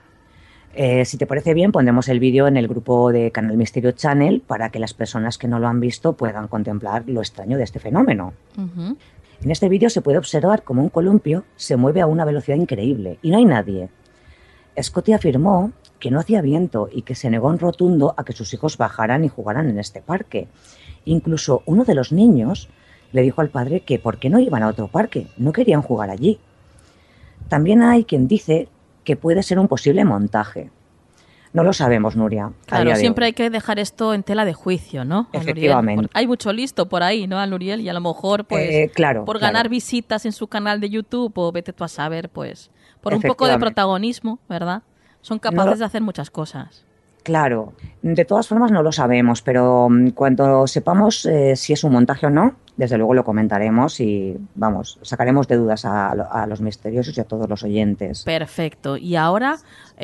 Si te parece bien, pondremos el vídeo en el grupo de Canal Misterio Channel para que las personas que no lo han visto puedan contemplar lo extraño de este fenómeno. En este vídeo se puede observar cómo un columpio se mueve a una velocidad increíble y no hay nadie. Scotty afirmó que no hacía viento y que se negó en rotundo a que sus hijos bajaran y jugaran en este parque. Incluso uno de los niños le dijo al padre que por qué no iban a otro parque, no querían jugar allí. También hay quien dice que puede ser un posible montaje. No lo sabemos, Nuria. Claro, siempre hay que dejar esto en tela de juicio, ¿no? Efectivamente. Hay mucho listo por ahí, ¿no, Nuriel? Y a lo mejor, pues, por ganar visitas en su canal de YouTube, o vete tú a saber, pues, por un poco de protagonismo, ¿verdad? Son capaces de hacer muchas cosas. Claro. De todas formas no lo sabemos, pero cuando sepamos si es un montaje o no, desde luego lo comentaremos y, vamos, sacaremos de dudas a los misteriosos y a todos los oyentes. Perfecto. Y ahora,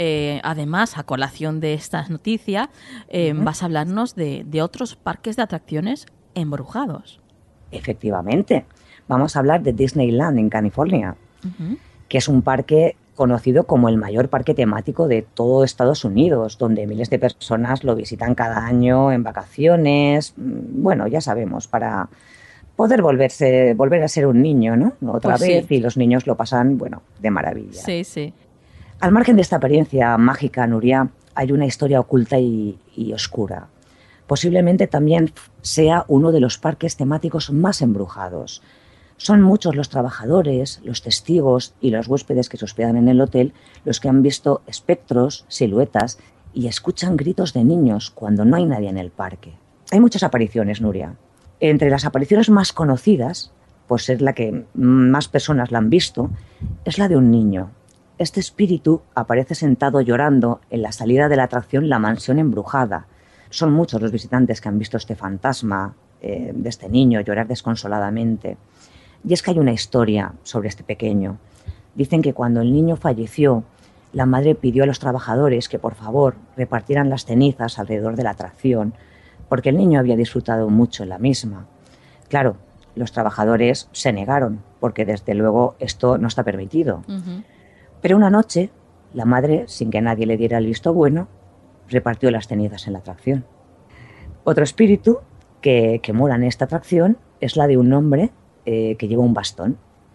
además, a colación de estas noticias, vas a hablarnos de otros parques de atracciones embrujados. Efectivamente. Vamos a hablar de Disneyland en California, que es un parque conocido como el mayor parque temático de todo Estados Unidos, donde miles de personas lo visitan cada año en vacaciones, bueno, ya sabemos, para poder volver a ser un niño, ¿no? Otra vez, sí. Y los niños lo pasan, bueno, de maravilla. Sí, sí. Al margen de esta experiencia mágica, Nuria, hay una historia oculta y oscura. Posiblemente también sea uno de los parques temáticos más embrujados. Son muchos los trabajadores, los testigos y los huéspedes que se hospedan en el hotel los que han visto espectros, siluetas y escuchan gritos de niños cuando no hay nadie en el parque. Hay muchas apariciones, Nuria. Entre las apariciones más conocidas, por ser la que más personas la han visto, es la de un niño. Este espíritu aparece sentado llorando en la salida de la atracción La Mansión Embrujada. Son muchos los visitantes que han visto este fantasma de este niño llorar desconsoladamente. Y es que hay una historia sobre este pequeño. Dicen que cuando el niño falleció, la madre pidió a los trabajadores que por favor repartieran las cenizas alrededor de la atracción, porque el niño había disfrutado mucho en la misma. Claro, los trabajadores se negaron, porque desde luego esto no está permitido. Pero una noche, la madre, sin que nadie le diera el visto bueno, repartió las cenizas en la atracción. Otro espíritu que mora en esta atracción es la de un hombre que lleva un bastón.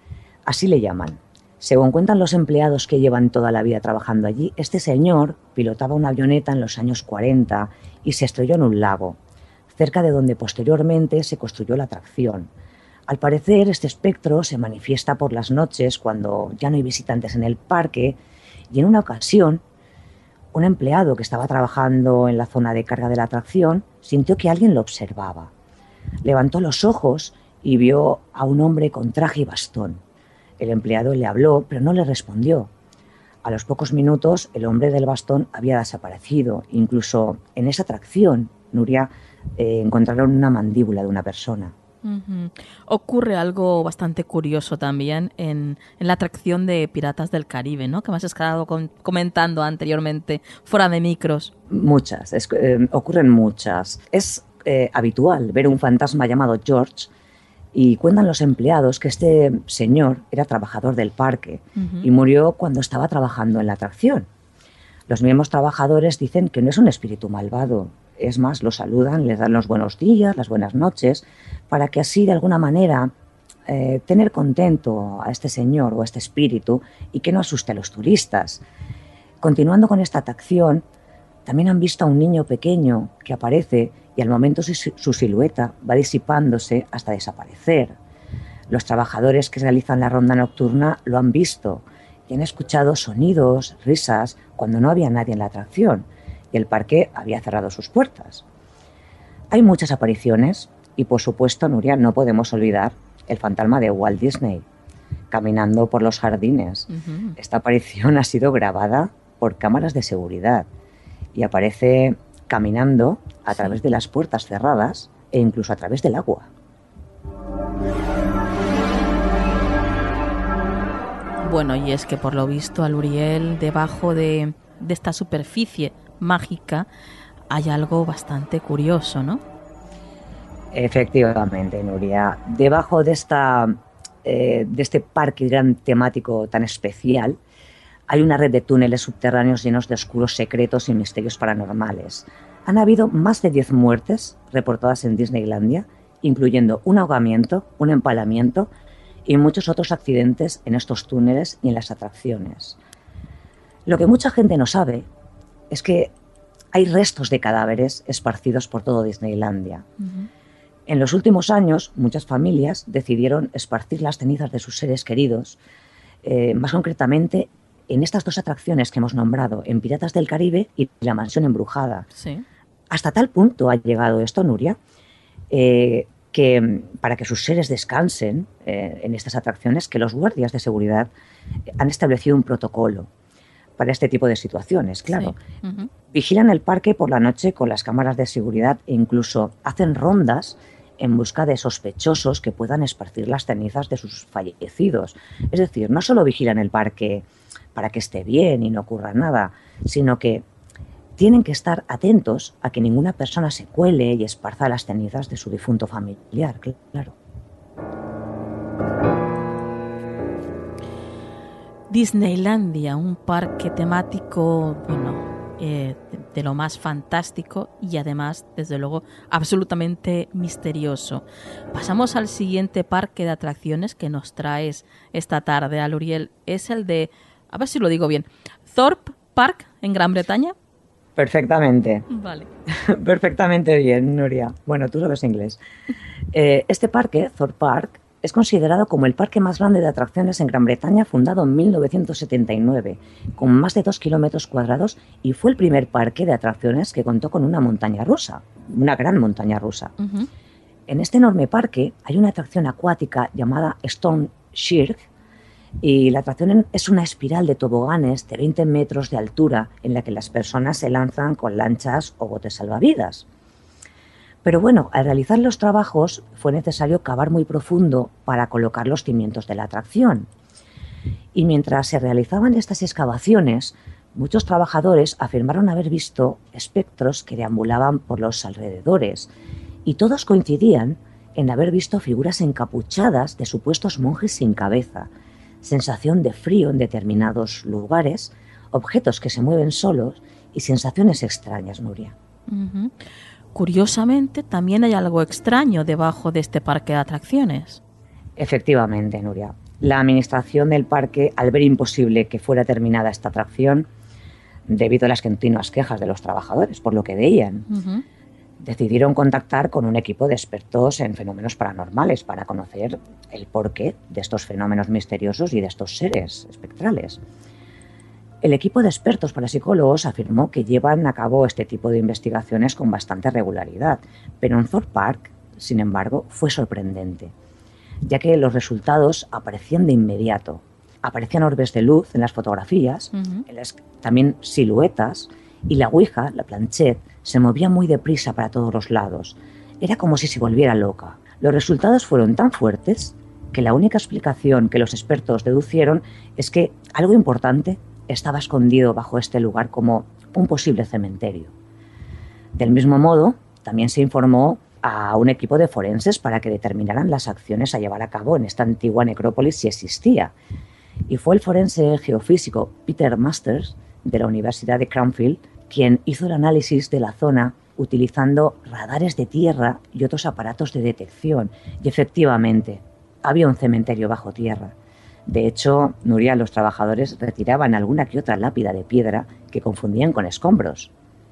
Así le llaman. Según cuentan los empleados que llevan toda la vida trabajando allí, este señor pilotaba una avioneta en los años 40 y se estrelló en un lago, cerca de donde posteriormente se construyó la atracción. Al parecer, este espectro se manifiesta por las noches cuando ya no hay visitantes en el parque y en una ocasión, un empleado que estaba trabajando en la zona de carga de la atracción sintió que alguien lo observaba. Levantó los ojos y vio a un hombre con traje y bastón. El empleado le habló, pero no le respondió. A los pocos minutos, el hombre del bastón había desaparecido. Incluso en esa atracción, Nuria, encontraron una mandíbula de una persona. Ocurre algo bastante curioso también en la atracción de Piratas del Caribe, ¿no? Que me has estado comentando anteriormente, fuera de micros. Muchas, ocurren muchas. Es habitual ver un fantasma llamado George. Y cuentan los empleados que este señor era trabajador del parque y murió cuando estaba trabajando en la atracción. Los mismos trabajadores dicen que no es un espíritu malvado. Es más, lo saludan, les dan los buenos días, las buenas noches, para que así de alguna manera tener contento a este señor o a este espíritu y que no asuste a los turistas. Continuando con esta atracción, también han visto a un niño pequeño que aparece y al momento su silueta va disipándose hasta desaparecer. Los trabajadores que realizan la ronda nocturna lo han visto y han escuchado sonidos, risas, cuando no había nadie en la atracción y el parque había cerrado sus puertas. Hay muchas apariciones y, por supuesto, Nuria, no podemos olvidar el fantasma de Walt Disney, caminando por los jardines. Esta aparición ha sido grabada por cámaras de seguridad y aparece caminando a través de las puertas cerradas e incluso a través del agua. Bueno, y es que por lo visto al Uriel, debajo de esta superficie mágica, hay algo bastante curioso, ¿no? Efectivamente, Nuria. Debajo de esta de este parque gran temático tan especial, hay una red de túneles subterráneos llenos de oscuros secretos y misterios paranormales. Han habido más de 10 muertes reportadas en Disneylandia, incluyendo un ahogamiento, un empalamiento y muchos otros accidentes en estos túneles y en las atracciones. Lo que mucha gente no sabe es que hay restos de cadáveres esparcidos por todo Disneylandia. En los últimos años, muchas familias decidieron esparcir las cenizas de sus seres queridos, más concretamente en estas dos atracciones que hemos nombrado, en Piratas del Caribe y La Mansión Embrujada. Sí. Hasta tal punto ha llegado esto, Nuria, que para que sus seres descansen en estas atracciones, que los guardias de seguridad han establecido un protocolo para este tipo de situaciones, claro. Sí. Vigilan el parque por la noche con las cámaras de seguridad e incluso hacen rondas en busca de sospechosos que puedan esparcir las cenizas de sus fallecidos. Es decir, no solo vigilan el parque para que esté bien y no ocurra nada, sino que tienen que estar atentos a que ninguna persona se cuele y esparza las cenizas de su difunto familiar, claro. Disneylandia, un parque temático, bueno, de lo más fantástico y además, desde luego, absolutamente misterioso. Pasamos al siguiente parque de atracciones que nos traes esta tarde, Aluriel. Es el de, a ver si lo digo bien, Thorpe Park, en Gran Bretaña. Perfectamente. Vale. Perfectamente bien, Nuria. Bueno, tú sabes inglés. Este parque, Thorpe Park, es considerado como el parque más grande de atracciones en Gran Bretaña, fundado en 1979, con más de 2 kilómetros cuadrados, y fue el primer parque de atracciones que contó con una montaña rusa, una gran montaña rusa. En este enorme parque hay una atracción acuática llamada Stone Shirk, y la atracción es una espiral de toboganes de 20 metros de altura en la que las personas se lanzan con lanchas o botes salvavidas. Pero bueno, al realizar los trabajos fue necesario cavar muy profundo para colocar los cimientos de la atracción. Y mientras se realizaban estas excavaciones, muchos trabajadores afirmaron haber visto espectros que deambulaban por los alrededores, y todos coincidían en haber visto figuras encapuchadas de supuestos monjes sin cabeza, sensación de frío en determinados lugares, objetos que se mueven solos y sensaciones extrañas, Nuria. Curiosamente, también hay algo extraño debajo de este parque de atracciones. Efectivamente, Nuria. La administración del parque, al ver imposible que fuera terminada esta atracción, debido a las continuas quejas de los trabajadores por lo que veían, decidieron contactar con un equipo de expertos en fenómenos paranormales para conocer el porqué de estos fenómenos misteriosos y de estos seres espectrales. El equipo de expertos parapsicólogos afirmó que llevan a cabo este tipo de investigaciones con bastante regularidad, pero en Thorpe Park, sin embargo, fue sorprendente, ya que los resultados aparecían de inmediato. Aparecían orbes de luz en las fotografías, también siluetas, y la ouija, la planchette, se movía muy deprisa para todos los lados. Era como si se volviera loca. Los resultados fueron tan fuertes que la única explicación que los expertos deducieron es que algo importante estaba escondido bajo este lugar como un posible cementerio. Del mismo modo, también se informó a un equipo de forenses para que determinaran las acciones a llevar a cabo en esta antigua necrópolis si existía. Y fue el forense geofísico Peter Masters, de la Universidad de Cranfield, quien hizo el análisis de la zona utilizando radares de tierra y otros aparatos de detección. Y efectivamente, había un cementerio bajo tierra. De hecho, Nuria, los trabajadores retiraban alguna que otra lápida de piedra que confundían con escombros.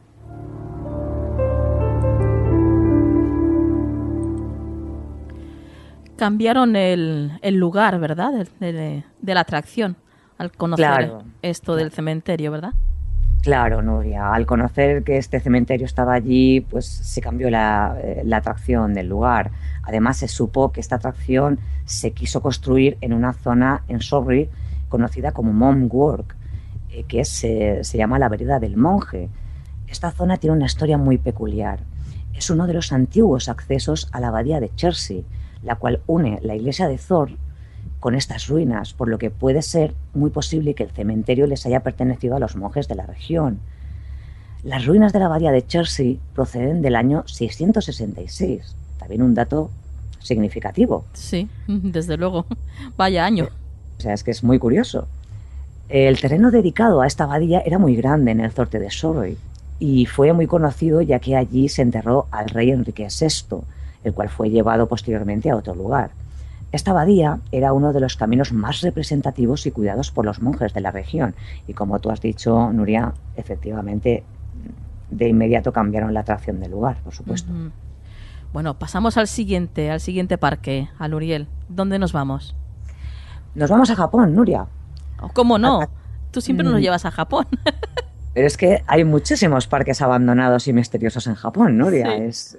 Cambiaron el lugar, ¿verdad? De la atracción, al conocer esto del cementerio, ¿verdad? Claro, Nuria. Al conocer que este cementerio estaba allí, pues se cambió la atracción del lugar. Además, se supo que esta atracción se quiso construir en una zona en Surrey conocida como Mom Walk, que se llama la vereda del monje. Esta zona tiene una historia muy peculiar. Es uno de los antiguos accesos a la abadía de Chertsey, la cual une la iglesia de Thorpe con estas ruinas, por lo que puede ser muy posible que el cementerio les haya pertenecido a los monjes de la región. Las ruinas de la abadía de Chertsey proceden del año 666, también un dato significativo. Sí, desde luego. Vaya año. O sea, es que es muy curioso. El terreno dedicado a esta abadía era muy grande en el Zorte de Soroy y fue muy conocido ya que allí se enterró al rey Enrique VI, el cual fue llevado posteriormente a otro lugar. Esta abadía era uno de los caminos más representativos y cuidados por los monjes de la región y, como tú has dicho, Nuria, efectivamente de inmediato cambiaron la atracción del lugar, por supuesto. Bueno, pasamos al siguiente parque, al Uriel. ¿Dónde nos vamos? Nos vamos a Japón, Nuria. ¿Cómo no? Tú siempre nos llevas a Japón. Pero es que hay muchísimos parques abandonados y misteriosos en Japón, Nuria. Sí.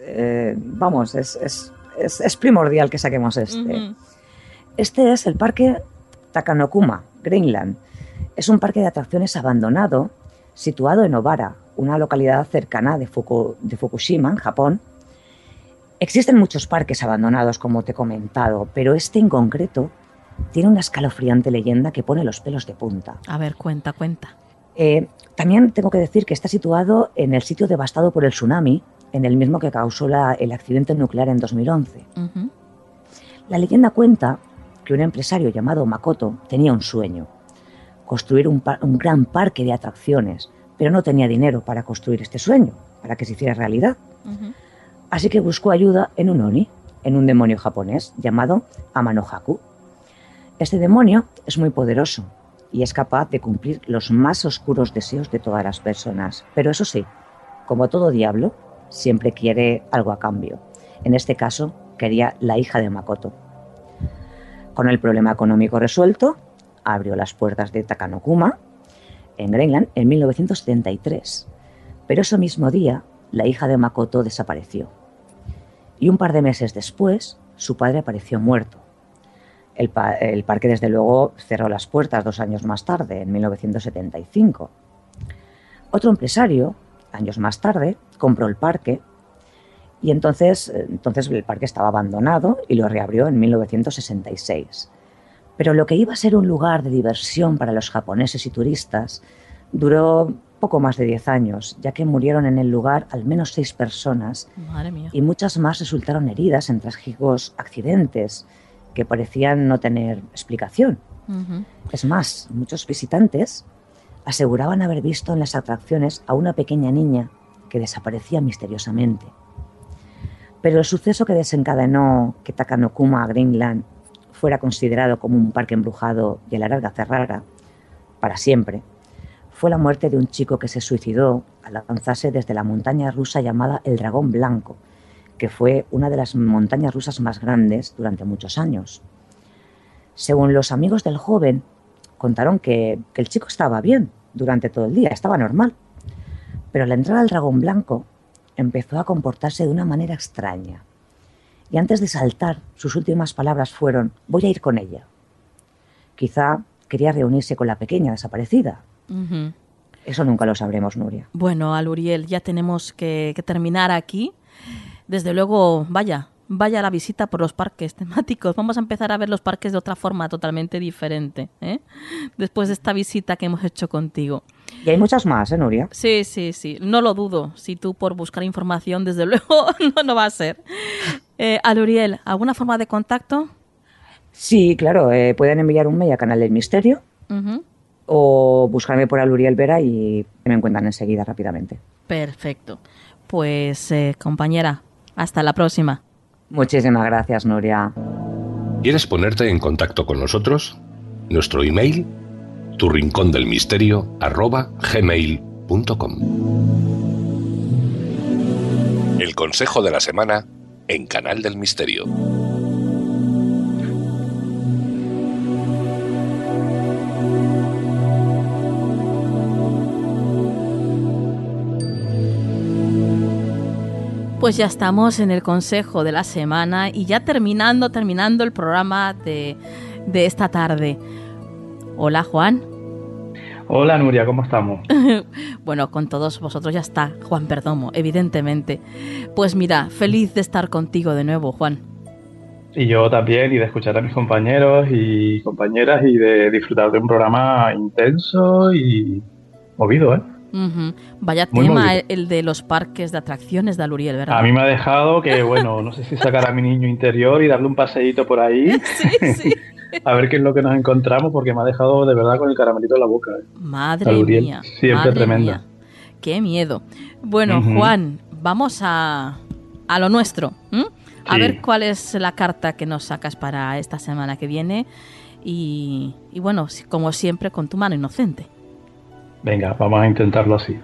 Es primordial que saquemos este. Este es el parque Takanokuma, Greenland. Es un parque de atracciones abandonado situado en Obara, una localidad cercana de Fukushima, en Japón. Existen muchos parques abandonados, como te he comentado, pero este en concreto tiene una escalofriante leyenda que pone los pelos de punta. A ver, cuenta. También tengo que decir que está situado en el sitio devastado por el tsunami, en el mismo que causó el accidente nuclear en 2011. La leyenda cuenta que un empresario llamado Makoto tenía un sueño: construir un gran parque de atracciones, pero no tenía dinero para construir este sueño, para que se hiciera realidad. Así que buscó ayuda en un oni, en un demonio japonés llamado Amanohaku. Este demonio es muy poderoso y es capaz de cumplir los más oscuros deseos de todas las personas. Pero eso sí, como todo diablo, siempre quiere algo a cambio. En este caso, quería la hija de Makoto. Con el problema económico resuelto, abrió las puertas de Takanokuma, en Greenland, en 1973. Pero ese mismo día, la hija de Makoto desapareció. Y un par de meses después, su padre apareció muerto. El parque, desde luego, cerró las puertas 2 años más tarde, en 1975. Otro empresario, años más tarde, compró el parque y entonces el parque estaba abandonado y lo reabrió en 1966. Pero lo que iba a ser un lugar de diversión para los japoneses y turistas duró poco más de 10 años, ya que murieron en el lugar al menos 6 personas. Madre mía. Y muchas más resultaron heridas en trágicos accidentes que parecían no tener explicación. Es más, muchos visitantes aseguraban haber visto en las atracciones a una pequeña niña que desaparecía misteriosamente. Pero el suceso que desencadenó que Takanokuma, Greenland, fuera considerado como un parque embrujado y a la larga cerrara para siempre, fue la muerte de un chico que se suicidó al lanzarse desde la montaña rusa llamada el Dragón Blanco, que fue una de las montañas rusas más grandes durante muchos años. Según los amigos del joven, contaron que el chico estaba bien durante todo el día, estaba normal. Pero al entrar al Dragón Blanco, empezó a comportarse de una manera extraña. Y antes de saltar, sus últimas palabras fueron: voy a ir con ella. Quizá quería reunirse con la pequeña desaparecida. Eso nunca lo sabremos, Nuria. Bueno, Aluriel, ya tenemos que terminar aquí. Desde luego, vaya la visita por los parques temáticos. Vamos a empezar a ver los parques de otra forma totalmente diferente, ¿eh? Después de esta visita que hemos hecho contigo. Y hay muchas más, ¿eh, Nuria? Sí. No lo dudo. Si tú por buscar información, desde luego, no va a ser. Aluriel, ¿alguna forma de contacto? Sí, claro. Pueden enviar un mail a Canal del Misterio o buscarme por Aluriel Vera y me encuentran enseguida rápidamente. Perfecto. Pues, compañera, hasta la próxima. Muchísimas gracias, Nuria. ¿Quieres ponerte en contacto con nosotros? Nuestro email, turincondelmisterio@gmail.com. El consejo de la semana en Canal del Misterio. Pues ya estamos en el consejo de la semana y ya terminando el programa de esta tarde. Hola, Juan. Hola, Nuria, ¿cómo estamos? Bueno, con todos vosotros ya está Juan Perdomo, evidentemente. Pues mira, feliz de estar contigo de nuevo, Juan. Y yo también, y de escuchar a mis compañeros y compañeras y de disfrutar de un programa intenso y movido, ¿eh? Vaya Muy tema movido. el de los parques de atracciones de Aluriel, ¿verdad? A mí me ha dejado que, bueno, no sé si sacar a mi niño interior y darle un paseíto por ahí. Sí. A ver qué es lo que nos encontramos, porque me ha dejado de verdad con el caramelito en la boca. Madre Aluriel, mía. siempre madre tremenda. mía. Qué miedo. Bueno, Juan, vamos a lo nuestro. A Sí. ver cuál es la carta que nos sacas para esta semana que viene. Y bueno, como siempre, con tu mano inocente. Venga, vamos a intentarlo así.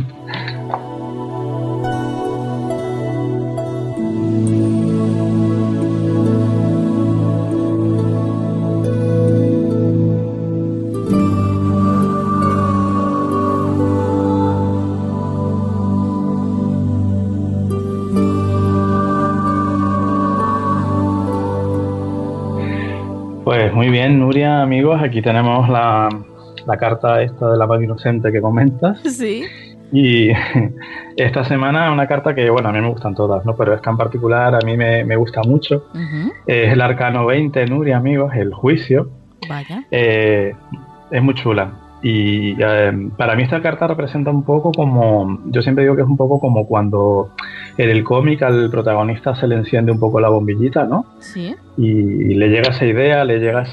Pues muy bien, Nuria, amigos, aquí tenemos la carta esta de la mano inocente que comentas. Sí. Y esta semana una carta que, bueno, a mí me gustan todas, ¿no? Pero esta en particular a mí me gusta mucho. Es el arcano 20, Nuria, amigos, el juicio. Vaya. Es muy chula. Y para mí esta carta representa un poco como, yo siempre digo que es un poco como cuando en el cómic al protagonista se le enciende un poco la bombillita, ¿no? Sí. Y le llega esa idea, le llega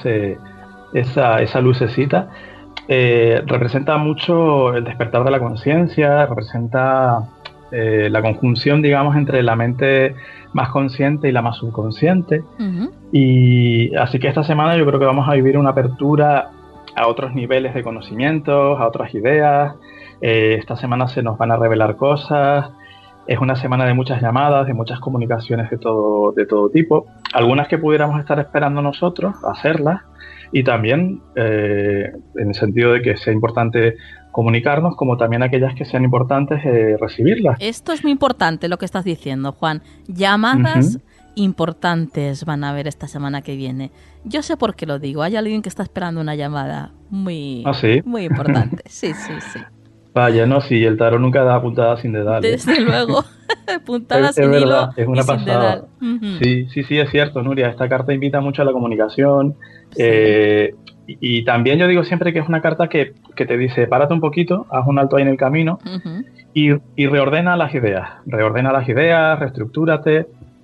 esa lucecita. Representa mucho el despertar de la conciencia, representa la conjunción, digamos, entre la mente más consciente y la más subconsciente. Y así que esta semana yo creo que vamos a vivir una apertura a otros niveles de conocimientos, a otras ideas. Esta semana se nos van a revelar cosas. Es una semana de muchas llamadas, de muchas comunicaciones de todo tipo. Algunas que pudiéramos estar esperando nosotros, hacerlas. Y también en el sentido de que sea importante comunicarnos, como también aquellas que sean importantes recibirlas. Esto es muy importante lo que estás diciendo, Juan. Llamadas importantes van a haber esta semana que viene. Yo sé por qué lo digo. Hay alguien que está esperando una llamada muy, ¿sí? muy importante. Sí. Vaya, no, sí, el tarot nunca da puntadas sin dedal. Desde luego. Puntadas sin verdad, hilo es una y sin pasada. dedal. Sí, es cierto, Nuria. Esta carta invita mucho a la comunicación. Sí. Y también yo digo siempre que es una carta que te dice, párate un poquito, haz un alto ahí en el camino y reordena las ideas. Reordena las ideas, reestructúrate.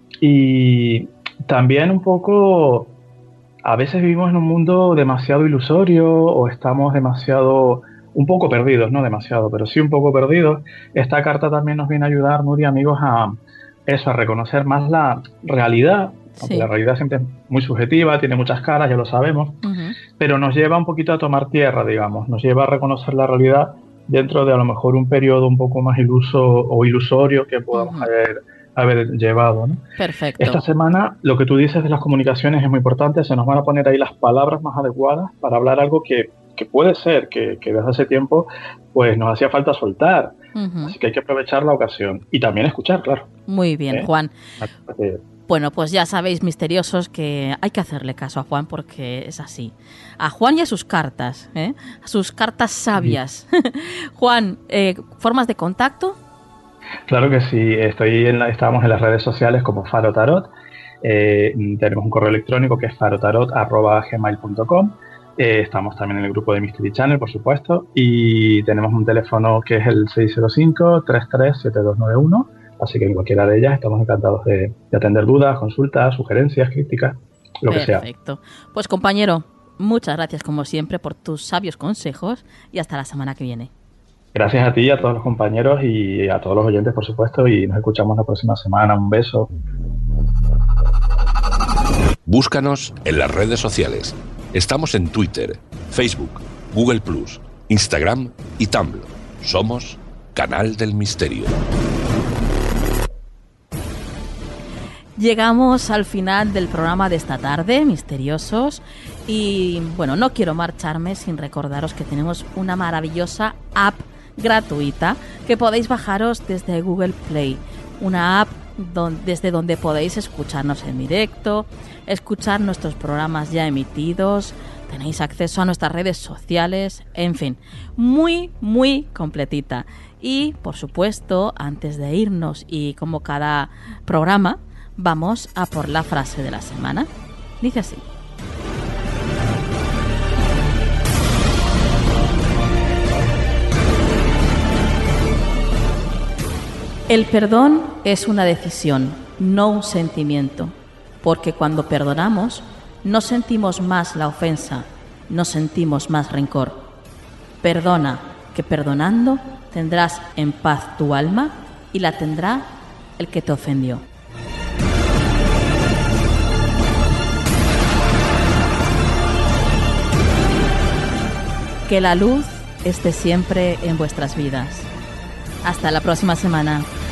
Y también un poco, a veces vivimos en un mundo demasiado ilusorio o estamos un poco perdidos, no demasiado, pero sí un poco perdidos. Esta carta también nos viene a ayudar, Nuria, amigos, a reconocer más la realidad. Aunque la realidad siempre es muy subjetiva, tiene muchas caras, ya lo sabemos, pero nos lleva un poquito a tomar tierra, digamos, nos lleva a reconocer la realidad dentro de a lo mejor un periodo un poco más iluso o ilusorio que podamos haber llevado, ¿no? Perfecto. Esta semana lo que tú dices de las comunicaciones es muy importante, se nos van a poner ahí las palabras más adecuadas para hablar algo que puede ser que desde hace tiempo pues nos hacía falta soltar, así que hay que aprovechar la ocasión y también escuchar, claro. Muy bien, Juan. Bueno, pues ya sabéis, misteriosos, que hay que hacerle caso a Juan porque es así. A Juan y a sus cartas, a sus cartas sabias. Juan, ¿formas de contacto? Claro que sí, estamos en las redes sociales como Faro Tarot. Tenemos un correo electrónico que es farotarot@gmail.com. Estamos también en el grupo de Mystery Channel, por supuesto, y tenemos un teléfono que es el 605-337291. Así que en cualquiera de ellas estamos encantados de atender dudas, consultas, sugerencias, críticas, lo que sea. Perfecto. Pues compañero, muchas gracias como siempre por tus sabios consejos y hasta la semana que viene. Gracias a ti, a todos los compañeros y a todos los oyentes, por supuesto, y nos escuchamos la próxima semana. Un beso. Búscanos en las redes sociales. Estamos en Twitter, Facebook, Google+, Instagram y Tumblr. Somos Canal del Misterio. Llegamos al final del programa de esta tarde, misteriosos, y bueno, no quiero marcharme sin recordaros que tenemos una maravillosa app gratuita que podéis bajaros desde Google Play, una app desde donde podéis escucharnos en directo, escuchar nuestros programas ya emitidos, tenéis acceso a nuestras redes sociales, en fin, muy, muy completita. Y, por supuesto, antes de irnos y como cada programa, vamos a por la frase de la semana. Dice así. El perdón es una decisión, no un sentimiento, porque cuando perdonamos no sentimos más la ofensa, no sentimos más rencor. Perdona, que perdonando tendrás en paz tu alma y la tendrá el que te ofendió. Que la luz esté siempre en vuestras vidas. Hasta la próxima semana.